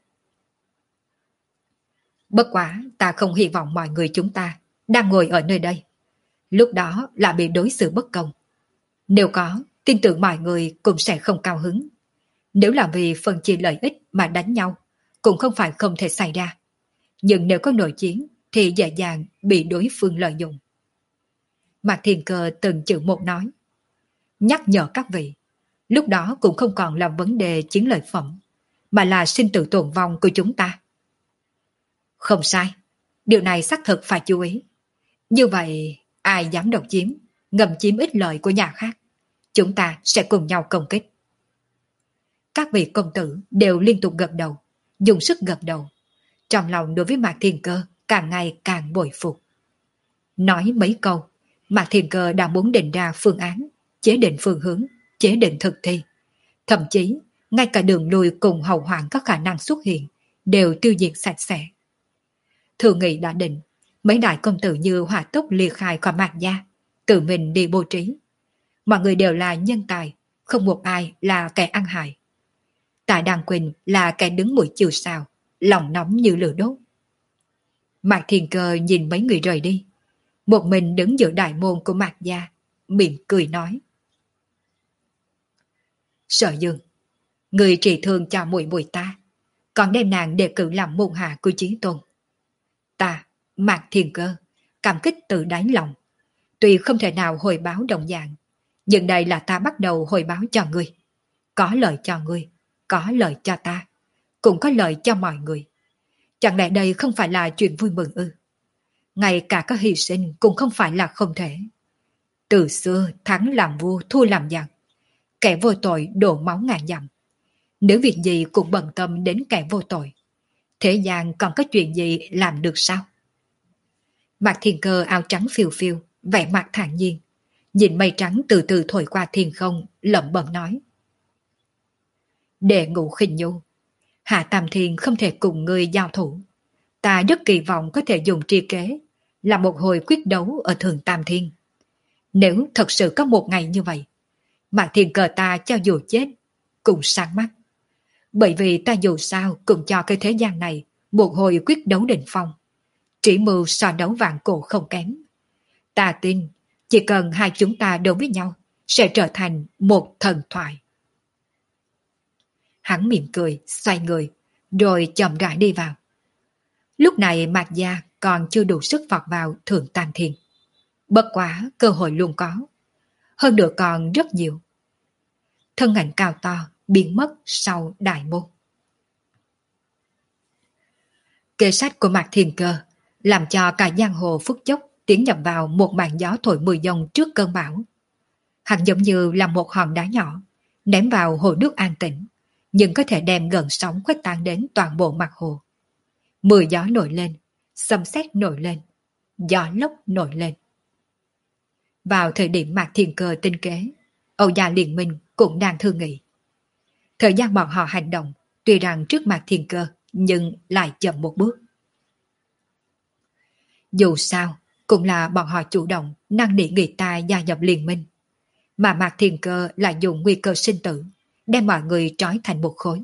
Bất quá ta không hy vọng mọi người chúng ta đang ngồi ở nơi đây, lúc đó là bị đối xử bất công. Nếu có, tin tưởng mọi người cũng sẽ không cao hứng. Nếu là vì phân chia lợi ích mà đánh nhau, cũng không phải không thể xảy ra. Nhưng nếu có nội chiến, thì dễ dàng bị đối phương lợi dụng. Mạc Thiên Cơ từng chữ một nói. Nhắc nhở các vị, lúc đó cũng không còn là vấn đề chiến lợi phẩm, mà là sinh tử tồn vong của chúng ta. Không sai, điều này xác thực phải chú ý. Như vậy, ai dám độc chiếm, ngầm chiếm ích lợi của nhà khác, chúng ta sẽ cùng nhau công kích. Các vị công tử đều liên tục gật đầu, dùng sức gật đầu. Trong lòng đối với Mạc Thiên Cơ càng ngày càng bội phục. Nói mấy câu, Mạc Thiên Cơ đã muốn định ra phương án, chế định phương hướng, chế định thực thi. Thậm chí, ngay cả đường lui cùng hậu hoạn có khả năng xuất hiện, đều tiêu diệt sạch sẽ. Thường nghị đã định, mấy đại công tử như hỏa tốc liệt khai khỏi Mạc gia, tự mình đi bố trí. Mọi người đều là nhân tài, không một ai là kẻ ăn hại. Tạ Đan Quỳnh là kẻ đứng mũi chịu sào, lòng nóng như lửa đốt. Mạc Thiên Cơ nhìn mấy người rời đi, một mình đứng giữa đại môn của Mạc gia, mỉm cười nói. Sở Dương, Người trị thương cho muội muội ta, còn đem nàng đề cử làm môn hạ của Chí Tôn. Ta, Mạc Thiên Cơ, cảm kích từ đáy lòng. Tuy không thể nào hồi báo đồng dạng, nhưng đây là ta bắt đầu hồi báo cho ngươi. Có lợi cho ngươi, có lợi cho ta, cũng có lợi cho mọi người. Chẳng lẽ đây không phải là chuyện vui mừng ư? Ngay cả có hy sinh cũng không phải là không thể. Từ xưa thắng làm vua, thua làm giặc, kẻ vô tội đổ máu ngàn dặm. Nếu việc gì cũng bận tâm đến kẻ vô tội, thế gian còn có chuyện gì làm được sao? Mạc Thiên Cơ áo trắng phiêu phiêu, vẻ mặt thản nhiên, nhìn mây trắng từ từ thổi qua thiên không, lẩm bẩm nói: Đệ ngũ khinh nhu, Hạ Tam Thiên không thể cùng ngươi giao thủ. Ta rất kỳ vọng có thể dùng tri kế, làm một hồi quyết đấu ở Thường Tam Thiên. Nếu thật sự có một ngày như vậy, Mạc Thiên Cơ ta cho dù chết, cũng sáng mắt. Bởi vì ta dù sao cũng cho cái thế gian này một hồi quyết đấu đỉnh phong. Chỉ mưu so đấu vạn cổ không kém. Ta tin, chỉ cần hai chúng ta đấu với nhau, sẽ trở thành một thần thoại. Hắn mỉm cười, xoay người, rồi chậm rãi đi vào. Lúc này Mạc Gia còn chưa đủ sức vọt vào Thượng Tam Thiên. Bất quá cơ hội luôn có. Hơn nữa còn rất nhiều. Thân ảnh cao to biến mất sau đại môn. Kế sách của Mạc Thiên Cơ làm cho cả giang hồ phút chốc tiến nhập vào một màn gió thổi mười dòng trước cơn bão. Hắn giống như là một hòn đá nhỏ ném vào hồ nước an tĩnh, nhưng có thể đem gần sóng khuếch tán đến toàn bộ mặt hồ. Mưa gió nổi lên, sấm sét nổi lên, gió lốc nổi lên. Vào thời điểm Mạc Thiên Cơ tinh kế, Âu Gia Liên Minh cũng đang thương nghị. Thời gian bọn họ hành động tuy rằng trước Mạc Thiên Cơ nhưng lại chậm một bước. Dù sao cũng là bọn họ chủ động năn nỉ người ta gia nhập liên minh, mà Mạc Thiên Cơ lại dùng nguy cơ sinh tử đem mọi người trói thành một khối.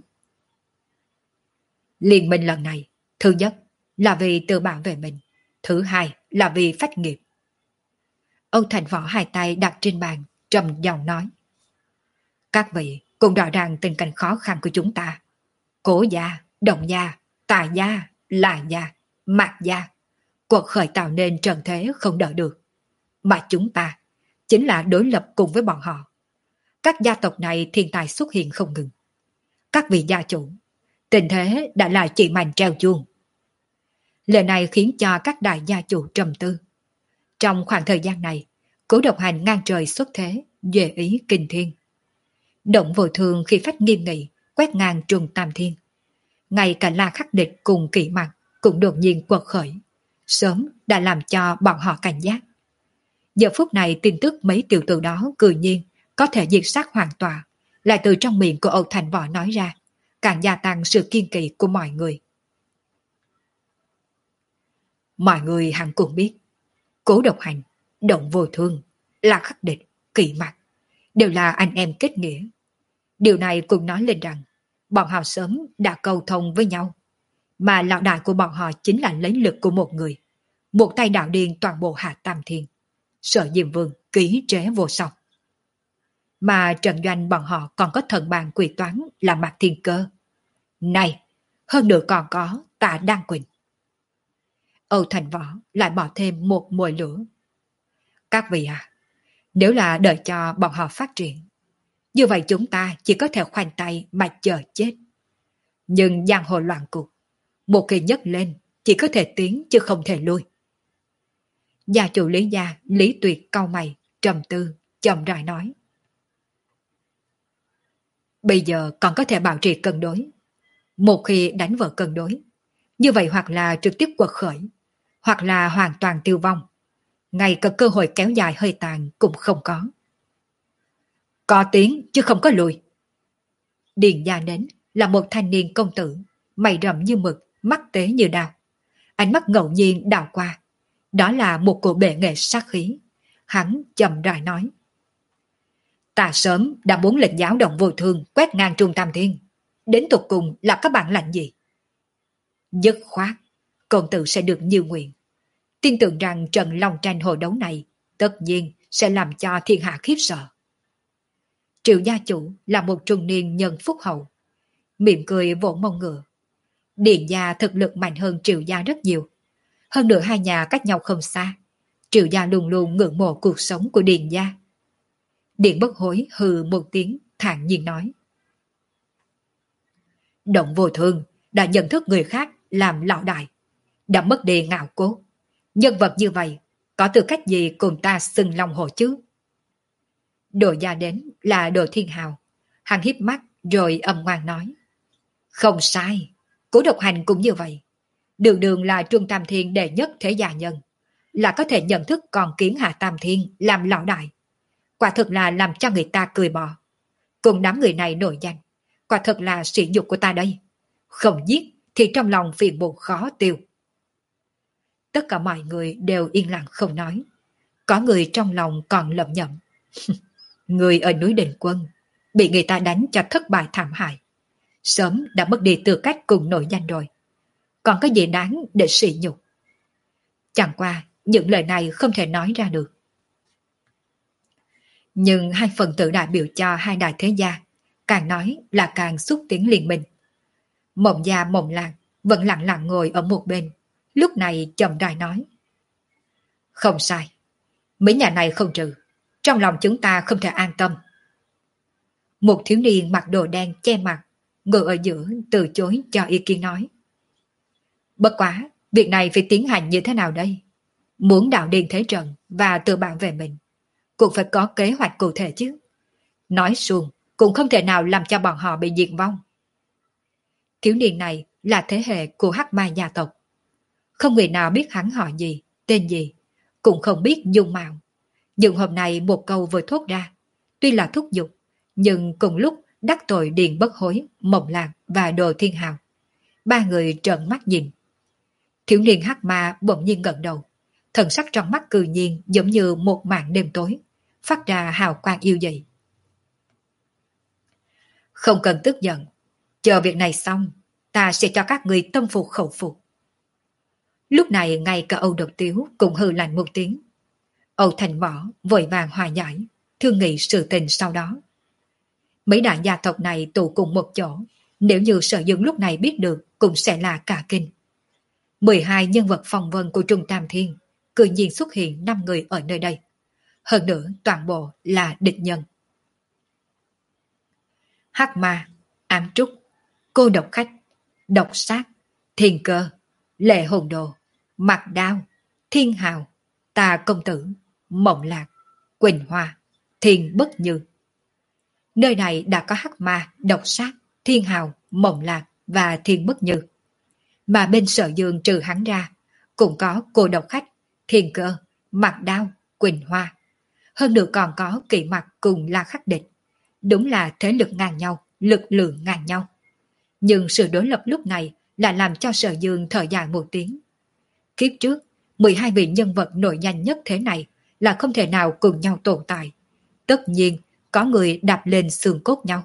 Liên minh lần này, thứ nhất là vì tự bảo vệ mình, thứ hai là vì phách nghiệp. Âu Thành Võ hai tay đặt trên bàn, trầm giọng nói: Các vị cũng rõ ràng tình cảnh khó khăn của chúng ta. Cố gia, Đồng gia, Tài gia, Là gia, Mạc gia, cuộc khởi tạo nên trần thế không đỡ được. Mà chúng ta chính là đối lập cùng với bọn họ. Các gia tộc này thiên tài xuất hiện không ngừng. Các vị gia chủ, tình thế đã là chỉ màn treo chuông. Lời này khiến cho các đại gia chủ trầm tư. Trong khoảng thời gian này, Cố Độc Hành ngang trời xuất thế, duệ ý kinh thiên. Động vô thường khi phách nghiêm nghị, quét ngang trùng tam thiên. Ngay cả La Khắc Địch cùng Kỵ Mặc cũng đột nhiên quật khởi, sớm đã làm cho bọn họ cảnh giác. Giờ phút này tin tức mấy tiểu tử đó cự nhiên có thể diệt sát hoàn toàn, lại từ trong miệng của Âu Thành Võ nói ra, càng gia tăng sự kiên kỵ của mọi người. Mọi người hẳn cũng biết, Cố Độc Hành, Động Vô Thương, La Khắc Địch, Kỵ Mặc đều là anh em kết nghĩa. Điều này cũng nói lên rằng bọn họ sớm đã cầu thông với nhau, mà lão đại của bọn họ chính là lấy lực của một người, một tay đạo điên toàn bộ Hạ Tam Thiên, Sở Diêm Vương ký chế vô song. Mà trận doanh bọn họ còn có thần bàn quỷ toán là Mạc Thiên Cơ. Này, hơn nữa còn có Tạ Đan Quỳnh. Âu Thành Võ lại bỏ thêm một mồi lửa. Các vị à, nếu là đợi cho bọn họ phát triển, như vậy chúng ta chỉ có thể khoanh tay mà chờ chết. Nhưng giang hồ loạn cục, một khi nhấc lên chỉ có thể tiến chứ không thể lui. Gia chủ Lý Gia Lý Tuyệt cau mày, trầm tư, chậm rãi nói: Bây giờ còn có thể bảo trì cân đối. Một khi đánh vỡ cân đối, như vậy hoặc là trực tiếp quật khởi, hoặc là hoàn toàn tiêu vong. Ngay cả cơ hội kéo dài hơi tàn cũng không có. Có tiến chứ không có lùi. Điền Gia đến là một thanh niên công tử, mày rậm như mực, mắt tế như đao. Ánh mắt ngẫu nhiên đảo qua, đó là một cổ bệ nghệ sát khí. Hắn chậm rãi nói: Ta sớm đã muốn lệnh giáo Động Vô Thương quét ngang Trung Tam Thiên, đến tục cùng là các bản lệnh gì? Dứt khoát, công tử sẽ được như nguyện. Tin tưởng rằng trận long tranh hồ đấu này tất nhiên sẽ làm cho thiên hạ khiếp sợ. Triệu gia chủ là một trung niên nhân phúc hậu, mỉm cười vỗ mông ngựa. Điền gia thực lực mạnh hơn Triệu gia rất nhiều. Hơn nữa hai nhà cách nhau không xa. Triệu gia luôn luôn ngưỡng mộ cuộc sống của Điền gia. Điền Bất Hối hừ một tiếng, thản nhiên nói. Động Vô Thương đã nhận thức người khác làm lão đại, đã mất đi ngạo cốt. Nhân vật như vậy, có tư cách gì cùng ta xưng long hổ chứ? Đồ gia đến là Đồ Thiên Hào. Hắn híp mắt rồi âm ngoan nói. Không sai, Cố Độc Hành cũng như vậy. Đường đường là Trung Tam Thiên đệ nhất thế gia nhân, là có thể nhận thức còn kiến Hạ Tam Thiên làm lão đại. Quả thực là làm cho người ta cười bò. Cùng đám người này nổi danh, quả thật là sỉ nhục của ta đây. Không giết thì trong lòng phiền muộn khó tiêu. Tất cả mọi người đều yên lặng không nói. Có người trong lòng còn lẩm nhẩm. Người ở núi Đình Quân bị người ta đánh cho thất bại thảm hại, sớm đã mất đi tư cách cùng nổi danh rồi. Còn có gì đáng để sỉ nhục? Chẳng qua những lời này không thể nói ra được. Nhưng hai phần tử đại biểu cho hai đại thế gia, càng nói là càng xúc tiến liên minh. Mộng gia Mộng Lạc vẫn lặng lặng ngồi ở một bên, lúc này chậm rãi nói. Không sai, mấy nhà này không trừ, trong lòng chúng ta không thể an tâm. Một thiếu niên mặc đồ đen che mặt, ngồi ở giữa từ chối cho ý kiến nói. Bất quá, việc này phải tiến hành như thế nào đây? Muốn đạo điên thế trận và tự bảo vệ mình, cũng phải có kế hoạch cụ thể chứ. Nói xuông, cũng không thể nào làm cho bọn họ bị diệt vong. Thiếu niên này là thế hệ của Hắc Ma gia tộc. Không người nào biết hắn họ gì, tên gì, cũng không biết dung mạo. Nhưng hôm nay một câu vừa thốt ra, tuy là thúc giục, nhưng cùng lúc đắc tội Điền Bất Hối, Mộng Lạc và Đồ Thiên Hào. Ba người trợn mắt nhìn. Thiếu niên Hắc Ma bỗng nhiên ngẩng đầu, thần sắc trong mắt cừ nhiên giống như một màn đêm tối, phát ra hào quang yêu dị. Không cần tức giận, chờ việc này xong, ta sẽ cho các người tâm phục khẩu phục. Lúc này ngay cả Âu Độc Tiếu cũng hừ lạnh một tiếng. Âu Thành Võ vội vàng hòa giải, thương nghị sự tình sau đó. Mấy đại gia tộc này tụ cùng một chỗ, nếu như Sở Dương lúc này biết được cũng sẽ là cả kinh. mười hai nhân vật phong vân của Trung Tam Thiên, cư nhiên xuất hiện năm người ở nơi đây. Hơn nữa toàn bộ là địch nhân. Hắc Ma, Ám Trúc, Cô Độc Khách, Độc Sát, Thiên Cơ, Lệ Hồn Đồ, Mặc Đao, Thiên Hào, Tà Công Tử, Mộng Lạc, Quỳnh Hoa, Thiên Bất Như. Nơi này đã có Hắc Ma, Độc Sát, Thiên Hào, Mộng Lạc và Thiên Bất Như. Mà bên Sở Dương trừ hắn ra, cũng có Cô Độc Khách, Thiên Cơ, Mặc Đao, Quỳnh Hoa. Hơn nữa còn có Kỵ Mặc cùng La Khắc Địch. Đúng là thế lực ngang nhau, lực lượng ngang nhau. Nhưng sự đối lập lúc này lại làm cho Sở Dương thở dài một tiếng. Kiếp trước, mười hai vị nhân vật nổi danh nhất thế này là không thể nào cùng nhau tồn tại. Tất nhiên, có người đạp lên xương cốt nhau.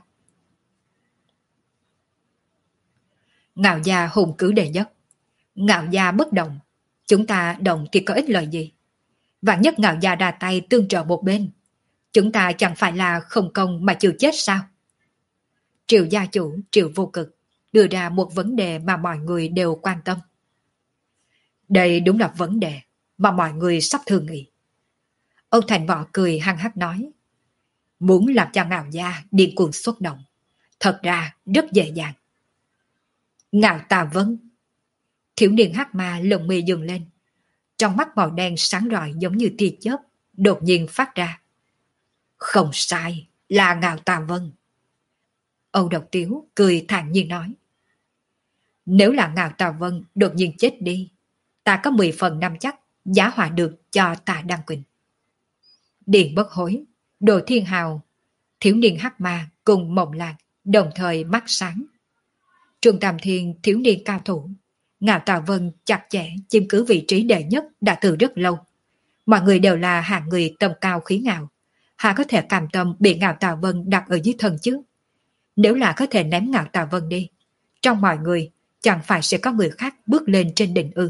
Ngạo gia hùng cứ đệ nhất. Ngạo gia bất động. Chúng ta động thì có ích lợi gì? Vạn nhất Ngạo gia đà tay tương trợ một bên. Chúng ta chẳng phải là không công mà chịu chết sao? Triệu gia chủ Triệu Vô Cực đưa ra một vấn đề mà mọi người đều quan tâm. Đây đúng là vấn đề mà mọi người sắp thương nghị. Ông Thành Võ cười hăng hắc nói. Muốn làm cho Ngạo gia điên cuồng xuất động, thật ra rất dễ dàng. Ngạo Tà Vân. Thiếu niên Hắc Ma lồng mi dừng lên. Trong mắt màu đen sáng rọi giống như tia chớp, đột nhiên phát ra. Không sai, là Ngạo Tà Vân. Âu Độc Tiếu cười thản nhiên nói. Nếu là Ngạo Tà Vân đột nhiên chết đi, ta có mười phần năm chắc giá họa được cho Tà Đăng Quỳnh. Điền Bất Hối, Đồ Thiên Hào, thiếu niên Hắc Ma cùng Mộng Lạc đồng thời mắt sáng. Trung Tam Thiên thiếu niên cao thủ, Ngạo Tà Vân chặt chẽ chiếm cứ vị trí đệ nhất đã từ rất lâu. Mọi người đều là hạng người tầm cao khí ngạo, hà có thể cam tâm bị Ngạo Tà Vân đặt ở dưới thân chứ? Nếu là có thể ném Ngạo Tà Vân đi, trong mọi người chẳng phải sẽ có người khác bước lên trên đỉnh ư?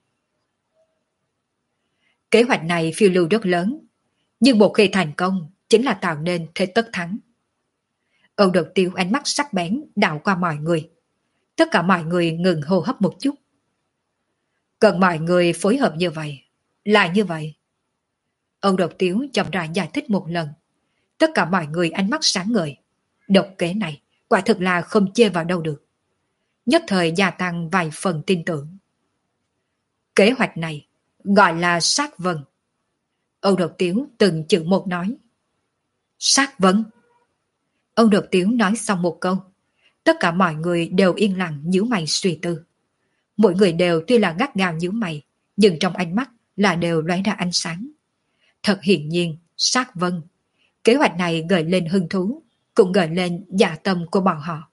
Kế hoạch này phiêu lưu rất lớn, nhưng một khi thành công chính là tạo nên thế tất thắng. Âu Đột Tiếu ánh mắt sắc bén đảo qua mọi người. Tất cả mọi người ngừng hô hấp một chút. Cần mọi người phối hợp như vậy, lại như vậy. Âu Đột Tiếu chậm rãi giải thích một lần. Tất cả mọi người ánh mắt sáng ngời. Độc kế này quả thực là không chê vào đâu được. Nhất thời gia tăng vài phần tin tưởng. Kế hoạch này gọi là sát vân. Âu Đột Tiếu từng chữ một nói. Sát vân. Âu Đột Tiếu nói xong một câu. Tất cả mọi người đều yên lặng nhíu mày suy tư. Mỗi người đều tuy là gắt gao nhíu mày, nhưng trong ánh mắt là đều lóe ra ánh sáng. Thật hiển nhiên, sát vân. Kế hoạch này gợi lên hứng thú, cũng gợi lên dạ tâm của bọn họ.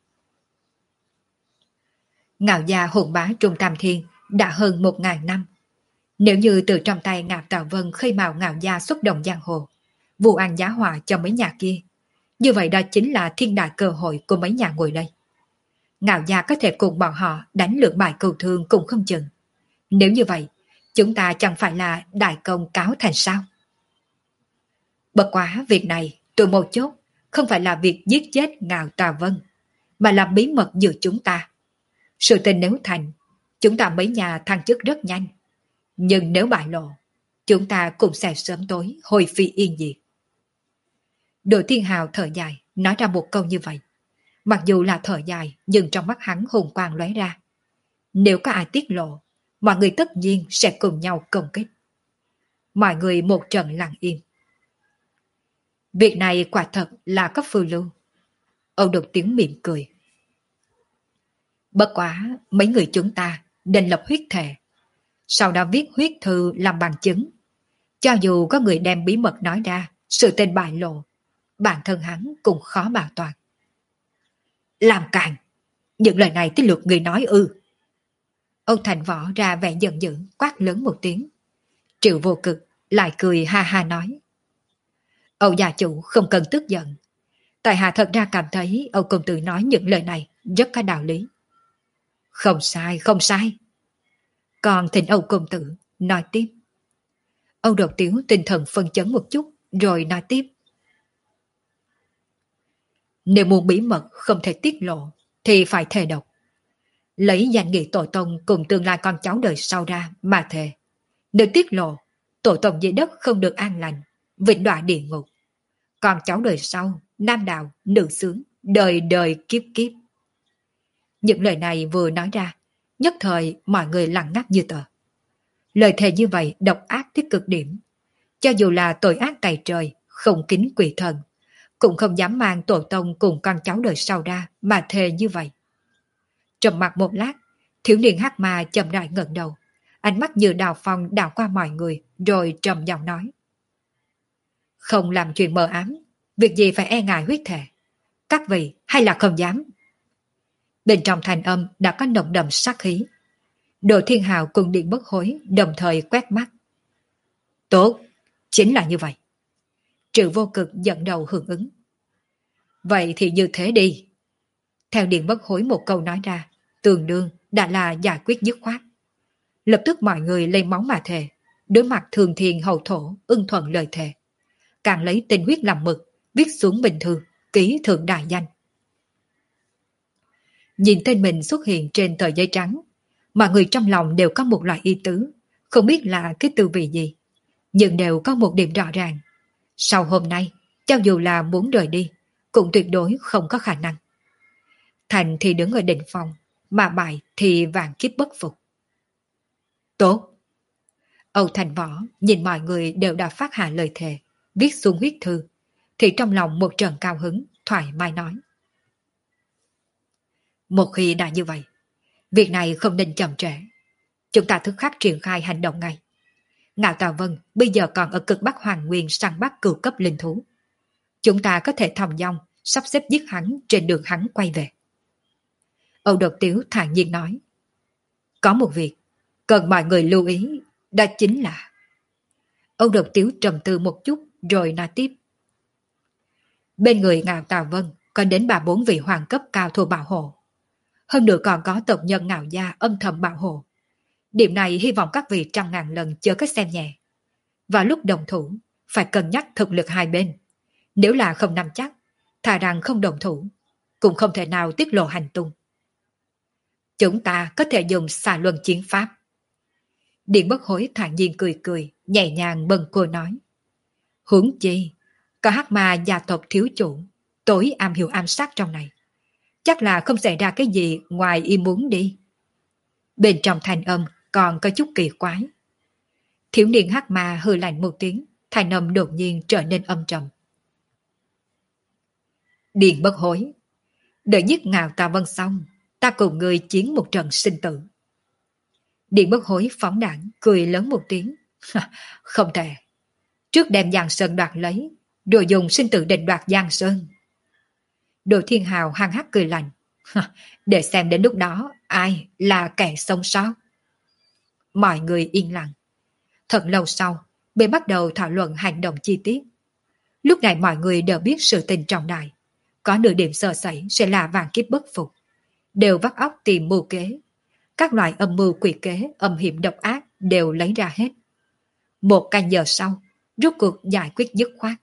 Ngạo gia hùng bá Trung Tam Thiên đã hơn một ngàn năm. Nếu như từ trong tay Ngạo Tào Vân khơi mào Ngạo gia xuất động giang hồ, vụ ăn giá hòa cho mấy nhà kia, như vậy đó chính là thiên đại cơ hội của mấy nhà ngồi đây. Ngạo gia có thể cùng bọn họ đánh lượt bài cầu thương cũng không chừng. Nếu như vậy, chúng ta chẳng phải là đại công cáo thành sao? Bất quá việc này, từ một chốt, không phải là việc giết chết Ngạo Tào Vân, mà là bí mật giữa chúng ta. Sự tình nếu thành, chúng ta mấy nhà thăng chức rất nhanh. Nhưng nếu bại lộ, chúng ta cũng sẽ sớm tối hồi phi yên diệt. Đỗ Thiên Hào thở dài, nói ra một câu như vậy. Mặc dù là thở dài, nhưng trong mắt hắn hùng quang lóe ra. Nếu có ai tiết lộ, mọi người tất nhiên sẽ cùng nhau công kích. Mọi người một trận lặng im. Việc này quả thật là có phiêu lưu. Âu Đột Tiếng mỉm cười. Bất quá, mấy người chúng ta nên lập huyết thệ. Sau đó viết huyết thư làm bằng chứng. Cho dù có người đem bí mật nói ra, sự tình bại lộ, bản thân hắn cũng khó bảo toàn. Làm càn! Những lời này tới lượt người nói ư. Âu Thành Võ ra vẻ giận dữ, quát lớn một tiếng. Triệu Vô Cực lại cười ha ha nói. Âu gia chủ không cần tức giận. Tại hạ thật ra cảm thấy Âu công tử nói những lời này rất có đạo lý. Không sai, không sai. Còn thỉnh Âu công tử nói tiếp. Âu Đột Tiếu tinh thần phân chấn một chút rồi nói tiếp. Nếu muốn bí mật không thể tiết lộ thì phải thề độc. Lấy danh nghĩa tổ tông cùng tương lai con cháu đời sau ra mà thề. Nếu tiết lộ, tổ tông dưới đất không được an lành, vĩnh đọa địa ngục. Con cháu đời sau, nam đạo, nữ xướng, đời đời kiếp kiếp. Những lời này vừa nói ra, nhất thời mọi người lặng ngắt như tờ. Lời thề như vậy độc ác tới cực điểm. Cho dù là tội ác tày trời, không kính quỷ thần, cũng không dám mang tổ tông cùng con cháu đời sau ra mà thề như vậy. Trầm mặc một lát, thiếu niên hắc ma chậm rãi ngẩng đầu, ánh mắt như đào phong đảo qua mọi người, rồi trầm giọng nói. Không làm chuyện mờ ám, việc gì phải e ngại huyết thệ. Các vị hay là không dám? Bên trong thành âm đã có nồng đậm sát khí. Đỗ Thiên Hào cùng Điện Bất Hối đồng thời quét mắt. Tốt, chính là như vậy. Triệu Vô Cực dẫn đầu hưởng ứng. Vậy thì như thế đi. Theo Điện Bất Hối một câu nói ra, tương đương đã là giải quyết dứt khoát. Lập tức mọi người lấy máu mà thề, đối mặt thường thiên hậu thổ ưng thuận lời thề. Càng lấy tinh huyết làm mực, viết xuống bình thư, ký thượng đại danh. Nhìn tên mình xuất hiện trên tờ giấy trắng, mọi người trong lòng đều có một loại ý tứ, không biết là cái tư vị gì, nhưng đều có một điểm rõ ràng. Sau hôm nay, cho dù là muốn rời đi, cũng tuyệt đối không có khả năng. Thành thì đứng ở đỉnh phòng, mà bại thì vạn kiếp bất phục. Tốt! Âu Thành Võ nhìn mọi người đều đã phát hạ lời thề, viết xuống huyết thư, thì trong lòng một trận cao hứng, thoải mái nói. Một khi đã như vậy, việc này không nên chậm trễ. Chúng ta thức khắc triển khai hành động ngay. Ngạo Tào Vân bây giờ còn ở cực Bắc Hoàng Nguyên săn bắt cửu cấp linh thú. Chúng ta có thể thòng dong sắp xếp giết hắn trên đường hắn quay về. Âu Đột Tiếu thản nhiên nói. Có một việc cần mọi người lưu ý, đó chính là... Âu Đột Tiếu trầm tư một chút rồi nói tiếp. Bên người Ngạo Tào Vân có đến ba bốn vị hoàng cấp cao thủ bảo hộ. Hơn nữa còn có tộc nhân Ngạo gia âm thầm bảo hộ. Điểm này hy vọng các vị trăm ngàn lần chớ có xem nhẹ. Và lúc đồng thủ, phải cân nhắc thực lực hai bên. Nếu là không nắm chắc, thà rằng không đồng thủ, cũng không thể nào tiết lộ hành tung. Chúng ta có thể dùng xà luân chiến pháp. Điện Bất Hối thản nhiên cười cười, nhẹ nhàng bâng cô nói. Huống chi, có hắc ma gia tộc thiếu chủ, tối am hiểu ám sát trong này. Chắc là không xảy ra cái gì ngoài ý muốn đi. Bên trong thanh âm còn có chút kỳ quái. Thiếu niên hắc ma hừ lạnh một tiếng, thanh âm đột nhiên trở nên âm trầm. Điện Bất Hối, đợi giết Ngạo Tà Vân xong, ta cùng người chiến một trận sinh tử. Điện Bất Hối phóng đảng, cười lớn một tiếng. Không thể. Trước đem Giang Sơn đoạt lấy, rồi dùng sinh tử định đoạt Giang Sơn. Đồ Thiên Hào hăng hắc cười lạnh. Để xem đến lúc đó ai là kẻ sống sót. Mọi người yên lặng. Thật lâu sau, bên bắt đầu thảo luận hành động chi tiết. Lúc này mọi người đều biết sự tình trọng đại. Có nửa điểm sơ sẩy sẽ là vạn kiếp bất phục. Đều vắt óc tìm mưu kế. Các loại âm mưu quỷ kế, âm hiểm độc ác đều lấy ra hết. Một canh giờ sau, rốt cuộc giải quyết dứt khoát.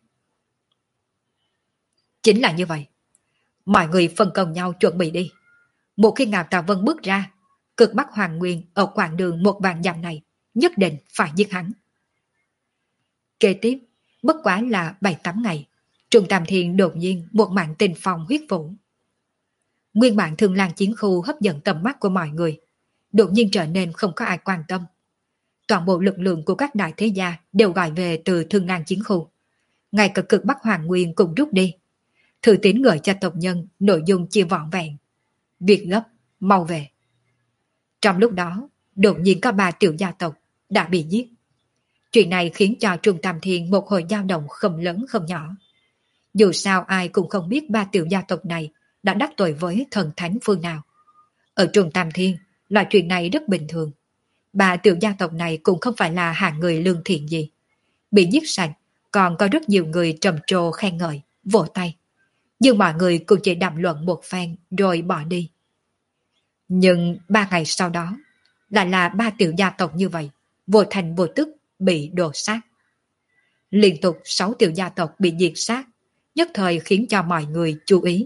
Chính là như vậy. Mọi người phân công nhau chuẩn bị đi. Một khi Ngạo Tà Vân bước ra, cực bắc Hoàng Nguyên ở quãng đường một vạn dặm này nhất định phải giết hắn. Kế tiếp, bất quá là bảy tám ngày, Trùng Tam Thiên đột nhiên một mạng tình phòng huyết vũ. Nguyên bản Thương Lan chiến khu hấp dẫn tầm mắt của mọi người, đột nhiên trở nên không có ai quan tâm. Toàn bộ lực lượng của các đại thế gia đều gọi về từ Thương Lan chiến khu. Ngay cả cực bắc Hoàng Nguyên cũng rút đi. Thư tín gửi cho tộc nhân nội dung chia vọn vẹn. Việc gấp, mau về. Trong lúc đó, đột nhiên có ba tiểu gia tộc đã bị giết. Chuyện này khiến cho Trùng Tam Thiên một hồi dao động không lớn không nhỏ. Dù sao ai cũng không biết ba tiểu gia tộc này đã đắc tội với thần thánh phương nào. Ở Trùng Tam Thiên, loại chuyện này rất bình thường. Ba tiểu gia tộc này cũng không phải là hạng người lương thiện gì. Bị giết sạch, còn có rất nhiều người trầm trồ khen ngợi, vỗ tay. Nhưng mọi người cũng chỉ đàm luận một phen rồi bỏ đi. Nhưng ba ngày sau đó, lại là ba tiểu gia tộc như vậy, vô thành vô tức bị đổ sát. Liên tục sáu tiểu gia tộc bị diệt sát, nhất thời khiến cho mọi người chú ý.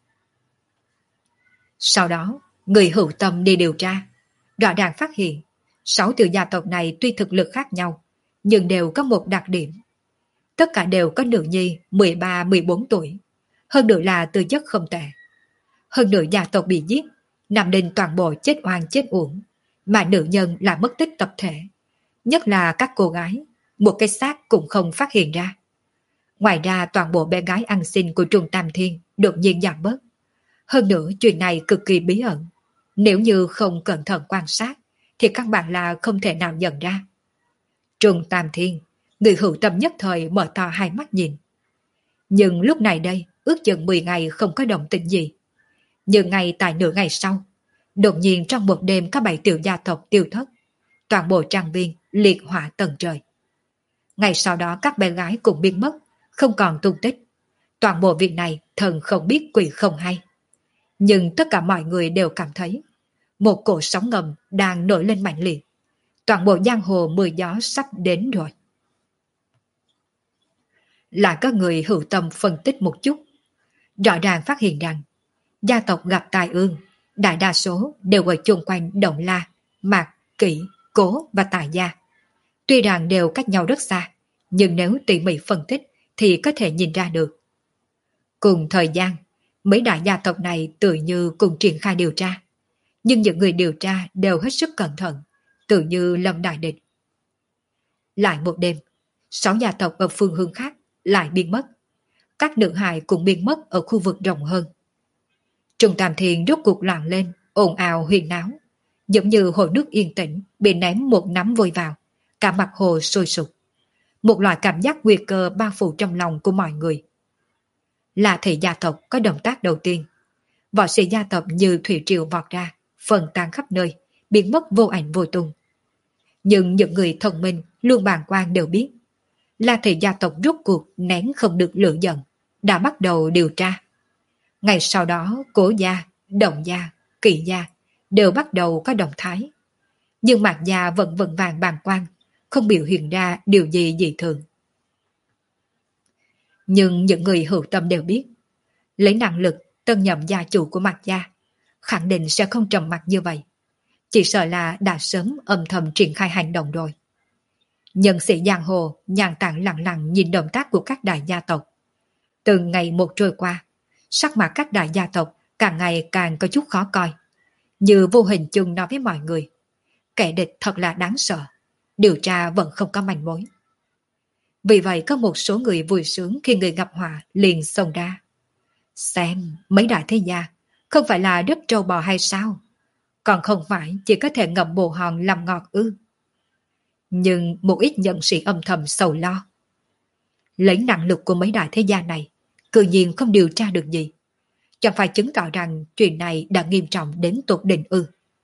Sau đó, người hữu tâm đi điều tra, rõ ràng phát hiện sáu tiểu gia tộc này tuy thực lực khác nhau, nhưng đều có một đặc điểm. Tất cả đều có nữ nhi mười ba mười bốn tuổi, hơn nữa là tư chất không tệ. Hơn nữa gia tộc bị giết, Nam Đinh toàn bộ chết oan chết uổng, mà nữ nhân là mất tích tập thể. Nhất là các cô gái, một cái xác cũng không phát hiện ra. Ngoài ra toàn bộ bé gái ăn xin của Trùng Tam Thiên đột nhiên giảm bớt. Hơn nữa chuyện này cực kỳ bí ẩn. Nếu như không cẩn thận quan sát, thì căn bản là không thể nào nhận ra. Trùng Tam Thiên, người hữu tâm nhất thời mở to hai mắt nhìn. Nhưng lúc này đây, ước chừng mười ngày không có động tĩnh gì. Nhưng ngay tại nửa ngày sau, đột nhiên trong một đêm có bảy tiểu gia tộc tiêu thất. Toàn bộ trang viên liệt hỏa tầng trời. Ngày sau đó các bé gái cũng biến mất, không còn tung tích. Toàn bộ việc này thần không biết quỷ không hay. Nhưng tất cả mọi người đều cảm thấy một cổ sóng ngầm đang nổi lên mạnh liệt. Toàn bộ giang hồ mưa gió sắp đến rồi. Lại có người hữu tâm phân tích một chút. Rõ ràng phát hiện rằng gia tộc gặp tai ương, đại đa số đều ở chung quanh Động La, Mạc, Kỷ, Cố và Tài Gia. Tuy rằng đều cách nhau rất xa, nhưng nếu tỉ mỉ phân tích thì có thể nhìn ra được. Cùng thời gian, mấy đại gia tộc này tự như cùng triển khai điều tra. Nhưng những người điều tra đều hết sức cẩn thận, tự như lâm đại địch. Lại một đêm, sáu gia tộc ở phương hướng khác lại biến mất. Các nữ hài cũng biến mất ở khu vực rộng hơn. Trùng Tam Thiên rốt cuộc loạn lên, ồn ào huyền náo, giống như hồ nước yên tĩnh bị ném một nắm vôi vào, cả mặt hồ sôi sục. Một loại cảm giác nguy cơ bao phủ trong lòng của mọi người. Là thị gia tộc có động tác đầu tiên. Võ sĩ gia tộc như thủy triều vọt ra, phân tan khắp nơi, biến mất vô ảnh vô tung. Nhưng những người thông minh luôn bàng quan đều biết, là thị gia tộc rốt cuộc nén không được lửa giận, đã bắt đầu điều tra. Ngày sau đó, Cố gia, Động gia, Kỵ gia đều bắt đầu có động thái. Nhưng Mạc gia vẫn vững vàng bàng quan, không biểu hiện ra điều gì dị thường. Nhưng những người hữu tâm đều biết, Lấy năng lực tân nhậm gia chủ của Mạc gia, khẳng định sẽ không trầm mặc như vậy. Chỉ sợ là đã sớm âm thầm triển khai hành động rồi. Nhân sĩ giang hồ nhàn tản lặng lặng nhìn động tác của các đại gia tộc. Từng ngày một trôi qua, sắc mặt các đại gia tộc càng ngày càng có chút khó coi. Như vô hình chung nói với mọi người, kẻ địch thật là đáng sợ, điều tra vẫn không có manh mối. Vì vậy có một số người vui sướng khi người gặp họa liền xông ra. Xem mấy đại thế gia, không phải là đất trâu bò hay sao? Còn không phải chỉ có thể ngậm bồ hòn làm ngọt ư? Nhưng một ít nhân sĩ âm thầm sầu lo. Lấy năng lực của mấy đại thế gia này, tự nhiên không điều tra được gì. Chẳng phải chứng tỏ rằng chuyện này đã nghiêm trọng đến tột đỉnh ư?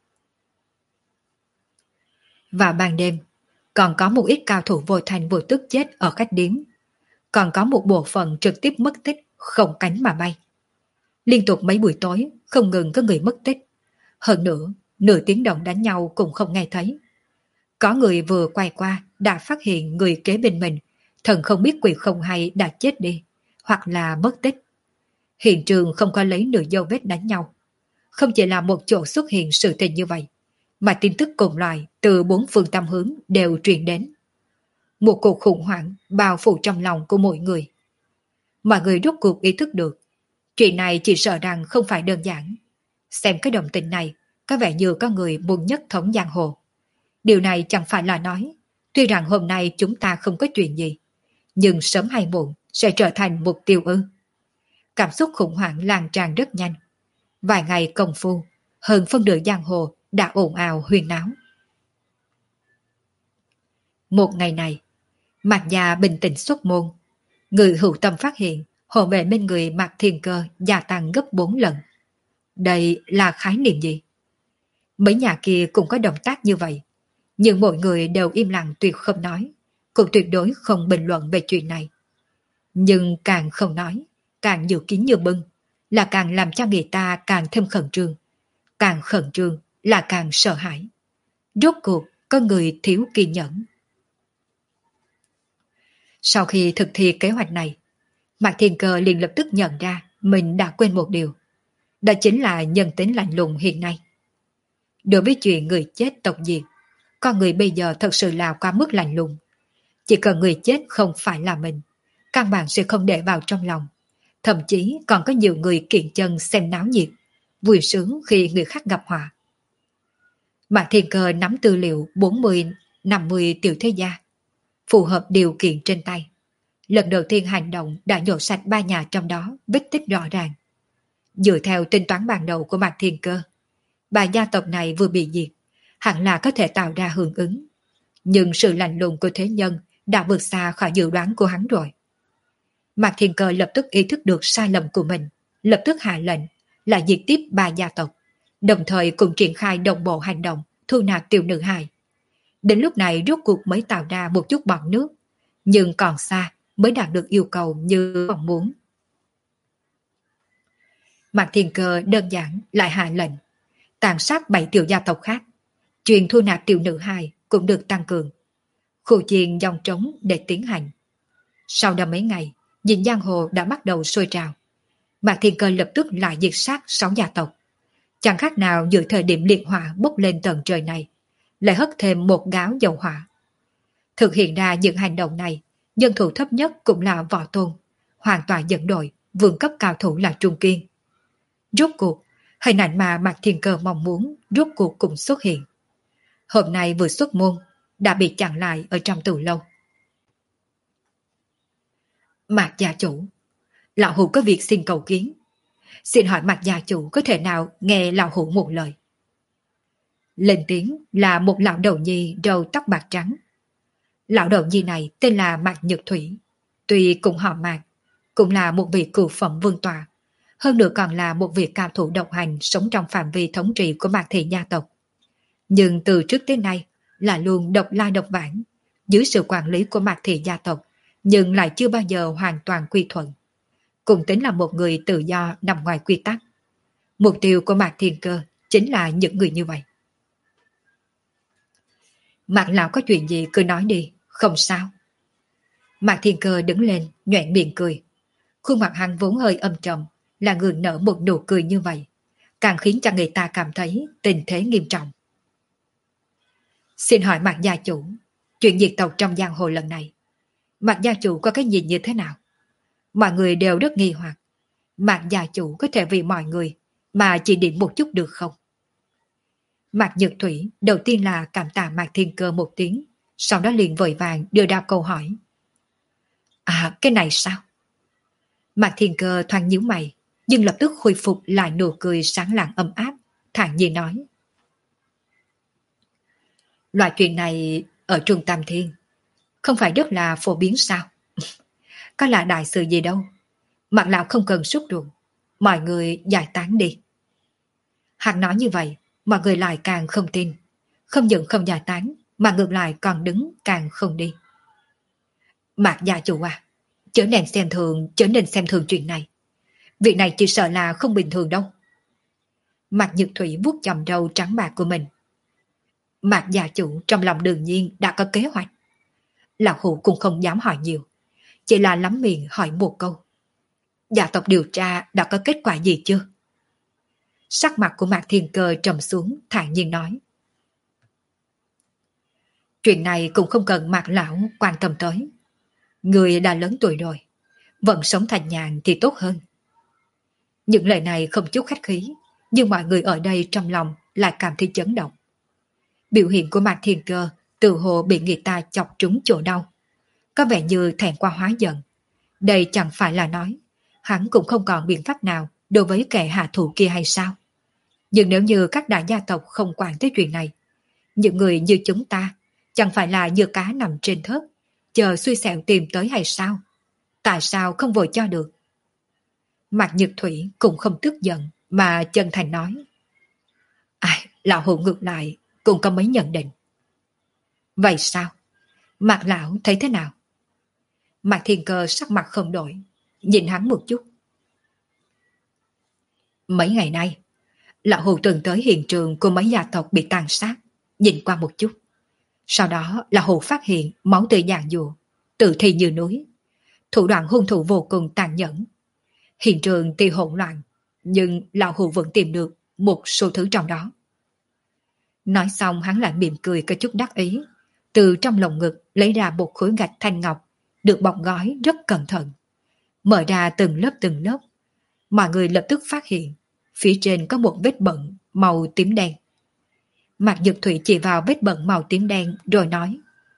Và ban đêm, còn có một ít cao thủ vô thành vô tức chết ở khách điếm. Còn có một bộ phận trực tiếp mất tích, không cánh mà bay. Liên tục mấy buổi tối, không ngừng có người mất tích. Hơn nữa, nửa tiếng động đánh nhau cũng không nghe thấy. Có người vừa quay qua đã phát hiện người kế bên mình, thần không biết quỷ không hay đã chết đi, hoặc là mất tích. Hiện trường không có lấy nửa dấu vết đánh nhau. Không chỉ là một chỗ xuất hiện sự tình như vậy, mà tin tức cùng loại từ bốn phương tám hướng đều truyền đến. Một cuộc khủng hoảng bao phủ trong lòng của mỗi người. Mọi người rốt cuộc ý thức được, chuyện này chỉ sợ rằng không phải đơn giản. Xem cái đồng tình này, có vẻ như có người muốn nhất thống giang hồ. Điều này chẳng phải là nói, tuy rằng hôm nay chúng ta không có chuyện gì, nhưng sớm hay muộn sẽ trở thành mục tiêu ư. Cảm xúc khủng hoảng lan tràn rất nhanh. Vài ngày công phu, hơn phân nửa giang hồ đã ồn ào huyên náo. Một ngày này, Mạc gia bình tĩnh xuất môn. Người hữu tâm phát hiện hộ vệ bên người Mạc Thiên Cơ gia tăng gấp bốn lần. Đây là khái niệm gì? Mấy nhà kia cũng có động tác như vậy, nhưng mọi người đều im lặng tuyệt không nói, cũng tuyệt đối không bình luận về chuyện này. Nhưng càng không nói, càng dự kín như bưng, là càng làm cho người ta càng thêm khẩn trương. Càng khẩn trương là càng sợ hãi. Rốt cuộc có người thiếu kiên nhẫn. Sau khi thực thi kế hoạch này, Mạc Thiên Cơ liền lập tức nhận ra mình đã quên một điều. Đó chính là nhân tính lạnh lùng hiện nay. Đối với chuyện người chết tộc diệt, con người bây giờ thật sự là quá mức lạnh lùng. Chỉ cần người chết không phải là mình, căn bản sẽ không để vào trong lòng. Thậm chí còn có nhiều người kiện chân xem náo nhiệt, vui sướng khi người khác gặp họa. Mạc Thiên Cơ nắm tư liệu bốn mươi năm mươi tiểu thế gia, phù hợp điều kiện trên tay. Lần đầu tiên hành động đã nhổ sạch ba nhà trong đó, vết tích rõ ràng. Dựa theo tính toán ban đầu của Mạc Thiên Cơ, ba gia tộc này vừa bị diệt, hẳn là có thể tạo ra hưởng ứng. Nhưng sự lạnh lùng của thế nhân đã vượt xa khỏi dự đoán của hắn rồi. Mạc Thiên Cơ lập tức ý thức được sai lầm của mình, lập tức hạ lệnh là diệt tiếp ba gia tộc, đồng thời cùng triển khai đồng bộ hành động thu nạp tiểu nữ hài. Đến lúc này rốt cuộc mới tạo ra một chút bọt nước, nhưng còn xa mới đạt được yêu cầu như mong muốn. Mạc Thiên Cơ đơn giản lại hạ lệnh tàn sát bảy tiểu gia tộc khác, truyền thu nạp tiểu nữ hài cũng được tăng cường, khu chiên dòng trống để tiến hành. Sau đó mấy ngày, nhìn giang hồ đã bắt đầu sôi trào. Mạc Thiên Cơ lập tức lại diệt sát sáu gia tộc, chẳng khác nào giữa thời điểm liệt hỏa bốc lên tận trời này, lại hất thêm một gáo dầu hỏa. Thực hiện ra những hành động này, nhân thủ thấp nhất cũng là Võ Tôn, hoàn toàn dẫn đội, vương cấp cao thủ là Trung Kiên. Rốt cuộc, hình ảnh mà Mạc Thiên Cơ mong muốn rốt cuộc cũng xuất hiện. Hôm nay vừa xuất môn, đã bị chặn lại ở trong từ lâu. Mạc gia chủ, lão hủ có việc xin cầu kiến. Xin hỏi Mạc gia chủ có thể nào nghe lão hủ một lời? Lên tiếng là một lão đầu nhi râu tóc bạc trắng. Lão đầu nhi này tên là Mạc Nhược Thủy, tuy cũng họ Mạc, cũng là một vị cửu phẩm vương tọa, hơn nữa còn là một vị cao thủ độc hành sống trong phạm vi thống trị của Mạc thị gia tộc. Nhưng từ trước tới nay là luôn độc lai độc vãng, dưới sự quản lý của Mạc thị gia tộc, nhưng lại chưa bao giờ hoàn toàn quy thuận. Cũng tính là một người tự do nằm ngoài quy tắc. Mục tiêu của Mạc Thiên Cơ chính là những người như vậy. Mạc lão có chuyện gì cứ nói đi, không sao. Mạc Thiên Cơ đứng lên, nhoẻn miệng cười. Khuôn mặt hắn vốn hơi âm trầm, là người nở một nụ cười như vậy, càng khiến cho người ta cảm thấy tình thế nghiêm trọng. Xin hỏi Mạc gia chủ, chuyện diệt tộc trong giang hồ lần này, Mạc gia chủ có cái nhìn như thế nào? Mọi người đều rất nghi hoặc. Mạc gia chủ có thể vì mọi người mà chỉ điểm một chút được không? Mạc Nhược Thủy đầu tiên là cảm tạ Mạc Thiên Cơ một tiếng, sau đó liền vội vàng đưa ra câu hỏi. À, cái này sao? Mạc Thiên Cơ thoáng nhíu mày, nhưng lập tức khôi phục lại nụ cười sáng lạng ấm áp, thản nhiên nói. Loại chuyện này ở Trung Tam Thiên không phải rất là phổ biến sao? Có là đại sự gì đâu. Mạc lão không cần xúc ruột, mọi người giải tán đi. Hắn nói như vậy, mọi người lại càng không tin, không những không giải tán mà ngược lại còn đứng càng không đi. Mạc gia chủ à, chớ nên xem thường, chớ nên xem thường chuyện này. Việc này chỉ sợ là không bình thường đâu. Mạc Nhược Thủy vuốt chòm râu trắng bạc của mình. Mạc gia chủ trong lòng đương nhiên đã có kế hoạch. Lão Hủ cũng không dám hỏi nhiều, chỉ là lắm miệng hỏi một câu. Gia tộc điều tra đã có kết quả gì chưa? Sắc mặt của Mạc Thiên Cơ trầm xuống, thản nhiên nói. Chuyện này cũng không cần Mạc lão quan tâm tới. Người đã lớn tuổi rồi, vẫn sống thành nhàn thì tốt hơn. Những lời này không chút khách khí, nhưng mọi người ở đây trong lòng lại cảm thấy chấn động. Biểu hiện của Mạc Thiên Cơ tự hồ bị người ta chọc trúng chỗ đau, có vẻ như thẹn qua hóa giận. Đây chẳng phải là nói hắn cũng không còn biện pháp nào đối với kẻ hạ thủ kia hay sao? Nhưng nếu như các đại gia tộc không quản tới chuyện này, những người như chúng ta chẳng phải là như cá nằm trên thớt, chờ xui xẻo tìm tới hay sao? Tại sao không vội cho được? Mạc Nhược Thủy cũng không tức giận mà chân thành nói. Ai, lão hữu ngược lại cũng có mấy nhận định. Vậy sao? Mạc lão thấy thế nào? Mạc Thiên Cơ sắc mặt không đổi, nhìn hắn một chút. Mấy ngày nay, lão hữu từng tới hiện trường của mấy gia tộc bị tàn sát, nhìn qua một chút. Sau đó lão hữu phát hiện máu tươi dàn dụa, tự thi như núi. Thủ đoạn hung thủ vô cùng tàn nhẫn. Hiện trường tuy hỗn loạn, nhưng lão hữu vẫn tìm được một số thứ trong đó. Nói xong hắn lại mỉm cười có chút đắc ý, từ trong lồng ngực lấy ra một khối gạch thanh ngọc, được bọc gói rất cẩn thận. Mở ra từng lớp từng lớp, mọi người lập tức phát hiện phía trên có một vết bẩn màu tím đen. Mạc Dực Thủy chỉ vào vết bẩn màu tím đen rồi nói.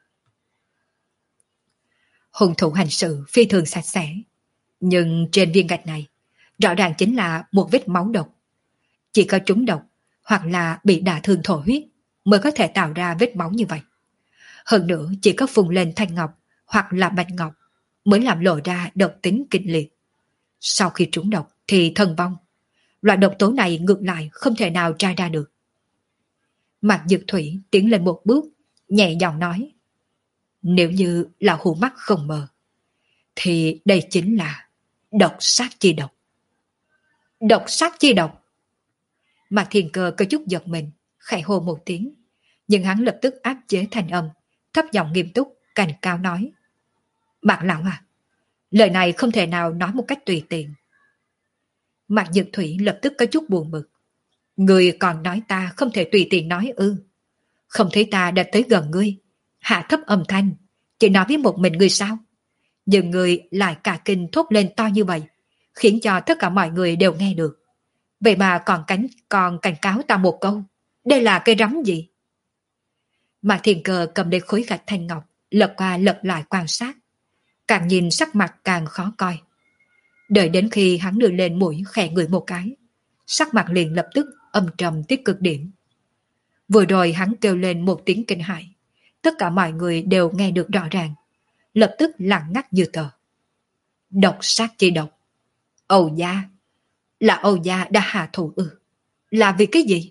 Hung thủ hành sự phi thường sạch sẽ, nhưng trên viên gạch này rõ ràng chính là một vết máu độc. Chỉ có trúng độc hoặc là bị đả thương thổ huyết mới có thể tạo ra vết máu như vậy. Hơn nữa chỉ có phùng lên thanh ngọc hoặc là bạch ngọc mới làm lộ ra độc tính kịch liệt. Sau khi trúng độc thì thân vong. Loại độc tố này ngược lại không thể nào tra ra được. Mạc Dực Thủy tiến lên một bước, nhẹ giọng nói. Nếu như lão hủ mắt không mờ, thì đây chính là độc sát chi độc. Độc sát chi độc. Mạc Thiên Cơ có chút giật mình, khẽ hô một tiếng, nhưng hắn lập tức áp chế thành âm, thấp giọng nghiêm túc, cảnh cao nói. Mạc lão à, lời này không thể nào nói một cách tùy tiện. Mạc Dực Thủy lập tức có chút buồn bực. Người còn nói ta không thể tùy tiện nói ư? Không thấy ta đã tới gần ngươi, hạ thấp âm thanh, chỉ nói với một mình ngươi sao? Nhưng ngươi lại cả kinh thốt lên to như vậy, khiến cho tất cả mọi người đều nghe được. Vậy mà còn cảnh còn cảnh cáo ta một câu, đây là cây rắm gì? Mạc Thiên Cơ cầm lấy khối gạch thanh ngọc, lật qua lật lại quan sát, càng nhìn sắc mặt càng khó coi. Đợi đến khi hắn đưa lên mũi khẽ ngửi một cái, sắc mặt liền lập tức âm trầm tới cực điểm. Vừa rồi hắn kêu lên một tiếng kinh hãi, tất cả mọi người đều nghe được rõ ràng, lập tức lặng ngắt như tờ. Độc sát chi độc. Âu gia, là Âu gia đã hạ thủ ư? Là vì cái gì?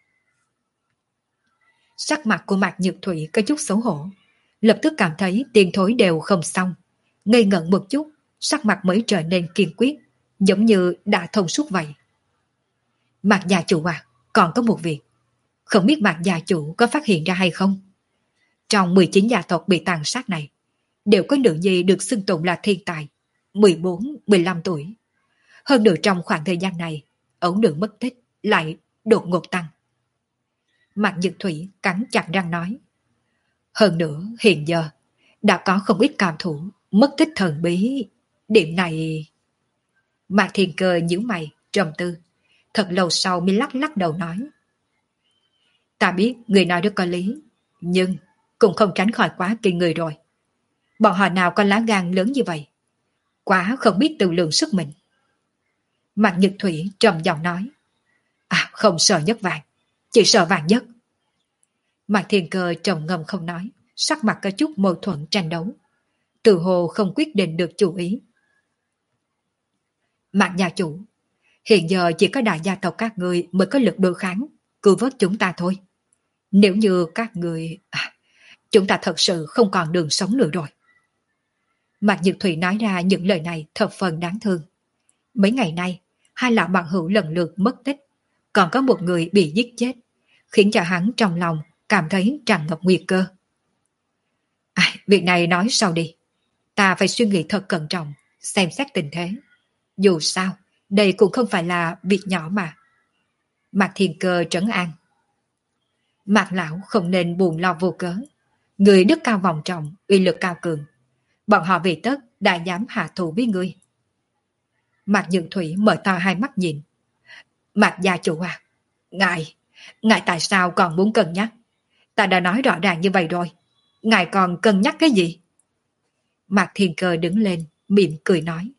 Sắc mặt của Mạc Nhược Thủy có chút xấu hổ, lập tức cảm thấy tiền thối đều không xong, ngây ngẩn một chút, sắc mặt mới trở nên kiên quyết, giống như đã thông suốt vậy. Mạc gia chủ à, còn có một việc, không biết Mạc gia chủ có phát hiện ra hay không? Trong mười chín gia tộc bị tàn sát này, đều có nữ nhi được xưng tụng là thiên tài, mười bốn, mười lăm tuổi. Hơn nữa trong khoảng thời gian này, ấu nữ mất tích lại đột ngột tăng. Mạc Nhược Thủy cắn chặt răng nói. Hơn nữa hiện giờ đã có không ít cao thủ mất tích thần bí. Điểm này... Mạc Thiên Cơ nhíu mày, trầm tư. Thật lâu sau mới lắc lắc đầu nói. Ta biết người nói rất có lý, nhưng cũng không tránh khỏi quá kinh người rồi. Bọn họ nào có lá gan lớn như vậy? Quá không biết tự lượng sức mình. Mạc Nhược Thủy trầm giọng nói. À, không sợ nhất vàng, chỉ sợ vàng nhất. Mạc Thiên Cơ trầm ngâm không nói, sắc mặt có chút mâu thuẫn tranh đấu. Từ hồ không quyết định được chủ ý. Mạc nhà chủ, hiện giờ chỉ có đại gia tộc các người mới có lực đối kháng, cứu vớt chúng ta thôi. Nếu như các người... À, chúng ta thật sự không còn đường sống nữa rồi. Mạc Nhược Thủy nói ra những lời này thập phần đáng thương. Mấy ngày nay, hai lão bằng hữu lần lượt mất tích, còn có một người bị giết chết, khiến cho hắn trong lòng cảm thấy tràn ngập nguy cơ. À, việc này nói sau đi. Ta phải suy nghĩ thật cẩn trọng, xem xét tình thế. Dù sao, đây cũng không phải là việc nhỏ mà. Mạc Thiên Cơ trấn an. Mạc lão không nên buồn lo vô cớ. Người đức cao vọng trọng, uy lực cao cường. Bọn họ vì tất đã dám hạ thủ với ngươi. Mạc Nhược Thủy mở to hai mắt nhìn. Mạc gia chủ à, ngài, ngài tại sao còn muốn cân nhắc? Ta đã nói rõ ràng như vậy rồi. Ngài còn cân nhắc cái gì? Mạc Thiên Cơ đứng lên, mỉm cười nói.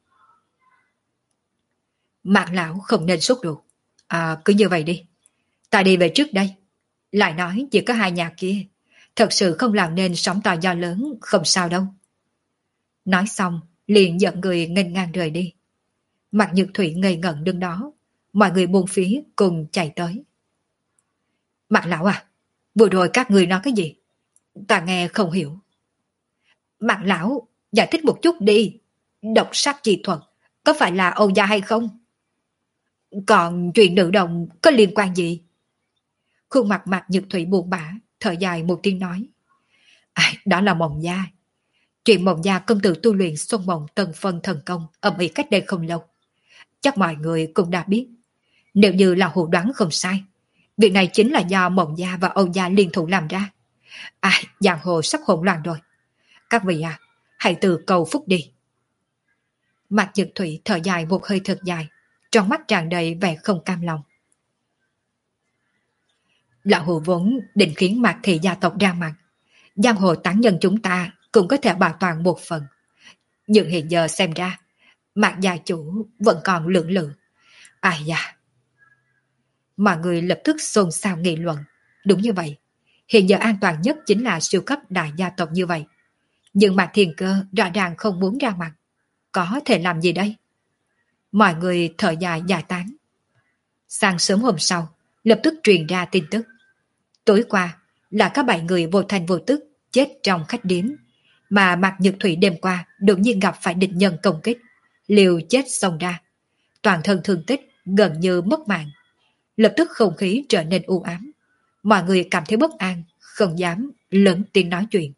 Mạc lão không nên sốt ruột. À, cứ như vậy đi. Ta đi về trước đây. Lại nói chỉ có hai nhà kia. Thật sự không làm nên sóng to gió lớn, không sao đâu. Nói xong, liền dẫn người nghênh ngang rời đi. Mạc Nhược Thủy ngây ngẩn đứng đó. Mọi người buông phía cùng chạy tới. Mạc lão à, vừa rồi các người nói cái gì? Ta nghe không hiểu. Mạc lão, giải thích một chút đi. Độc sát chi thuật, có phải là Âu gia hay không? Còn chuyện nữ đồng có liên quan gì? Khuôn mặt Mạc Nhược Thủy buồn bã, thở dài một tiếng nói. À, đó là Mộng gia. Chuyện Mộng gia công tử tu luyện Xuân Mộng Tân Phân thần công ầm ĩ cách đây không lâu. Chắc mọi người cũng đã biết. Nếu như là hù đoán không sai, việc này chính là do Mộng gia và Âu gia liên thủ làm ra. À, giang hồ sắp hỗn loạn rồi. Các vị à, hãy từ cầu phúc đi. Mạc Nhược Thủy thở dài một hơi thật dài, trong mắt tràn đầy vẻ không cam lòng. Lão hù vốn định khiến Mạc thị gia tộc ra mặt, giang hồ tán nhân chúng ta cũng có thể bảo toàn một phần. Nhưng hiện giờ xem ra, Mạc gia chủ vẫn còn lưỡng lự. Ai da! Mọi người lập tức xôn xao nghị luận. Đúng như vậy, hiện giờ an toàn nhất chính là siêu cấp đại gia tộc như vậy. Nhưng Mạc Thiên Cơ rõ ràng không muốn ra mặt. Có thể làm gì đây? Mọi người thở dài giải tán. Sáng sớm hôm sau, lập tức truyền ra tin tức. Tối qua là có bảy người vô thành vô tức chết trong khách điếm, mà Mạc Nhược Thủy đêm qua đột nhiên gặp phải địch nhân công kích, liều chết xông ra. Toàn thân thương tích, gần như mất mạng. Lập tức không khí trở nên u ám. Mọi người cảm thấy bất an, không dám lớn tiếng nói chuyện.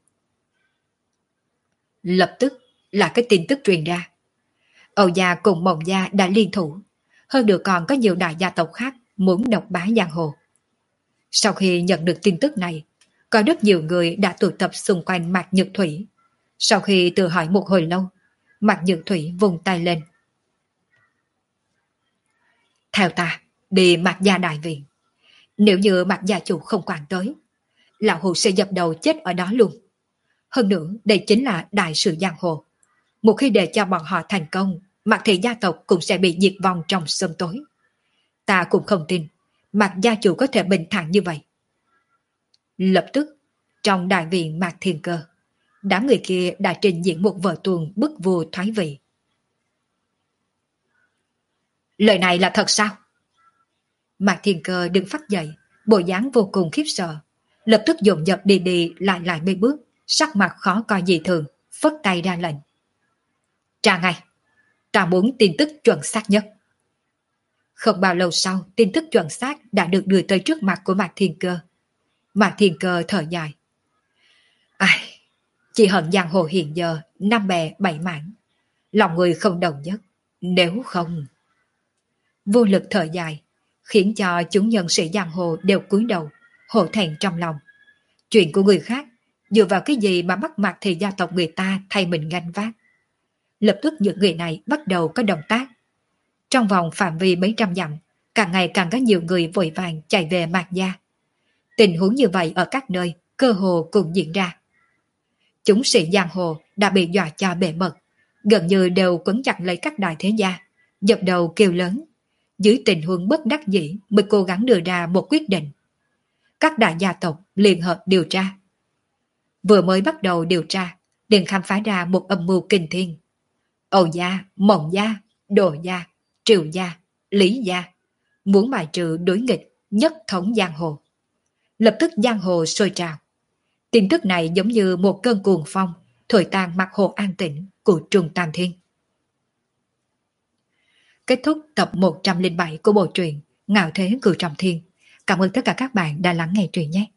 Lập tức là cái tin tức truyền ra. Âu gia cùng Mộng gia đã liên thủ, hơn nữa còn có nhiều đại gia tộc khác muốn độc bá giang hồ. Sau khi nhận được tin tức này, có rất nhiều người đã tụ tập xung quanh Mạc Nhược Thủy. Sau khi tự hỏi một hồi lâu, Mạc Nhược Thủy vùng tay lên. Theo ta, đi Mạc gia đại viện. Nếu như Mạc gia chủ không quản tới, lão hù sẽ dập đầu chết ở đó luôn. Hơn nữa, đây chính là đại sự giang hồ. Một khi để cho bọn họ thành công, Mạc thị gia tộc cũng sẽ bị diệt vong trong sớm tối. Ta cũng không tin Mạc gia chủ có thể bình thản như vậy. Lập tức, trong đại viện Mạc Thiên Cơ, đám người kia đã trình diễn một vở tuồng bức vua thoái vị. Lời này là thật sao? Mạc Thiên Cơ đứng phát dậy, bộ dáng vô cùng khiếp sợ, lập tức dồn dập đi đi lại lại mấy bước, sắc mặt khó coi dị thường, phất tay ra lệnh. Tra ngay, ta muốn tin tức chuẩn xác nhất. Không bao lâu sau, tin tức chuẩn xác đã được đưa tới trước mặt của Mạc Thiên Cơ. Mạc Thiên Cơ thở dài. Ai, chỉ hận giang hồ hiện giờ năm bè bảy mảng, lòng người không đồng nhất, nếu không... vô lực thở dài, khiến cho chúng nhân sĩ giang hồ đều cúi đầu, hổ thẹn trong lòng. Chuyện của người khác, dựa vào cái gì mà bắt mặt thì gia tộc người ta thay mình gánh vác. Lập tức những người này bắt đầu có động tác. Trong vòng phạm vi mấy trăm dặm, càng ngày càng có nhiều người vội vàng chạy về Mạc gia. Tình huống như vậy ở các nơi, cơ hồ cùng diễn ra. Chúng sĩ giang hồ đã bị dọa cho bể mật, gần như đều quấn chặt lấy các đại thế gia, dập đầu kêu lớn. Dưới tình huống bất đắc dĩ mới cố gắng đưa ra một quyết định. Các đại gia tộc liên hợp điều tra. Vừa mới bắt đầu điều tra, liền khám phá ra một âm mưu kinh thiên. Âu gia, Mộng gia, Đồ gia, Triệu gia, Lý gia muốn bài trừ đối nghịch nhất thống giang hồ. Lập tức giang hồ sôi trào. Tin tức này giống như một cơn cuồng phong thổi tan mặt hồ an tĩnh của Trung Tam Thiên. Kết thúc tập một trăm lẻ bảy của bộ truyện Ngạo Thế Cửu Trọng Thiên. Cảm ơn tất cả các bạn đã lắng nghe truyện nhé.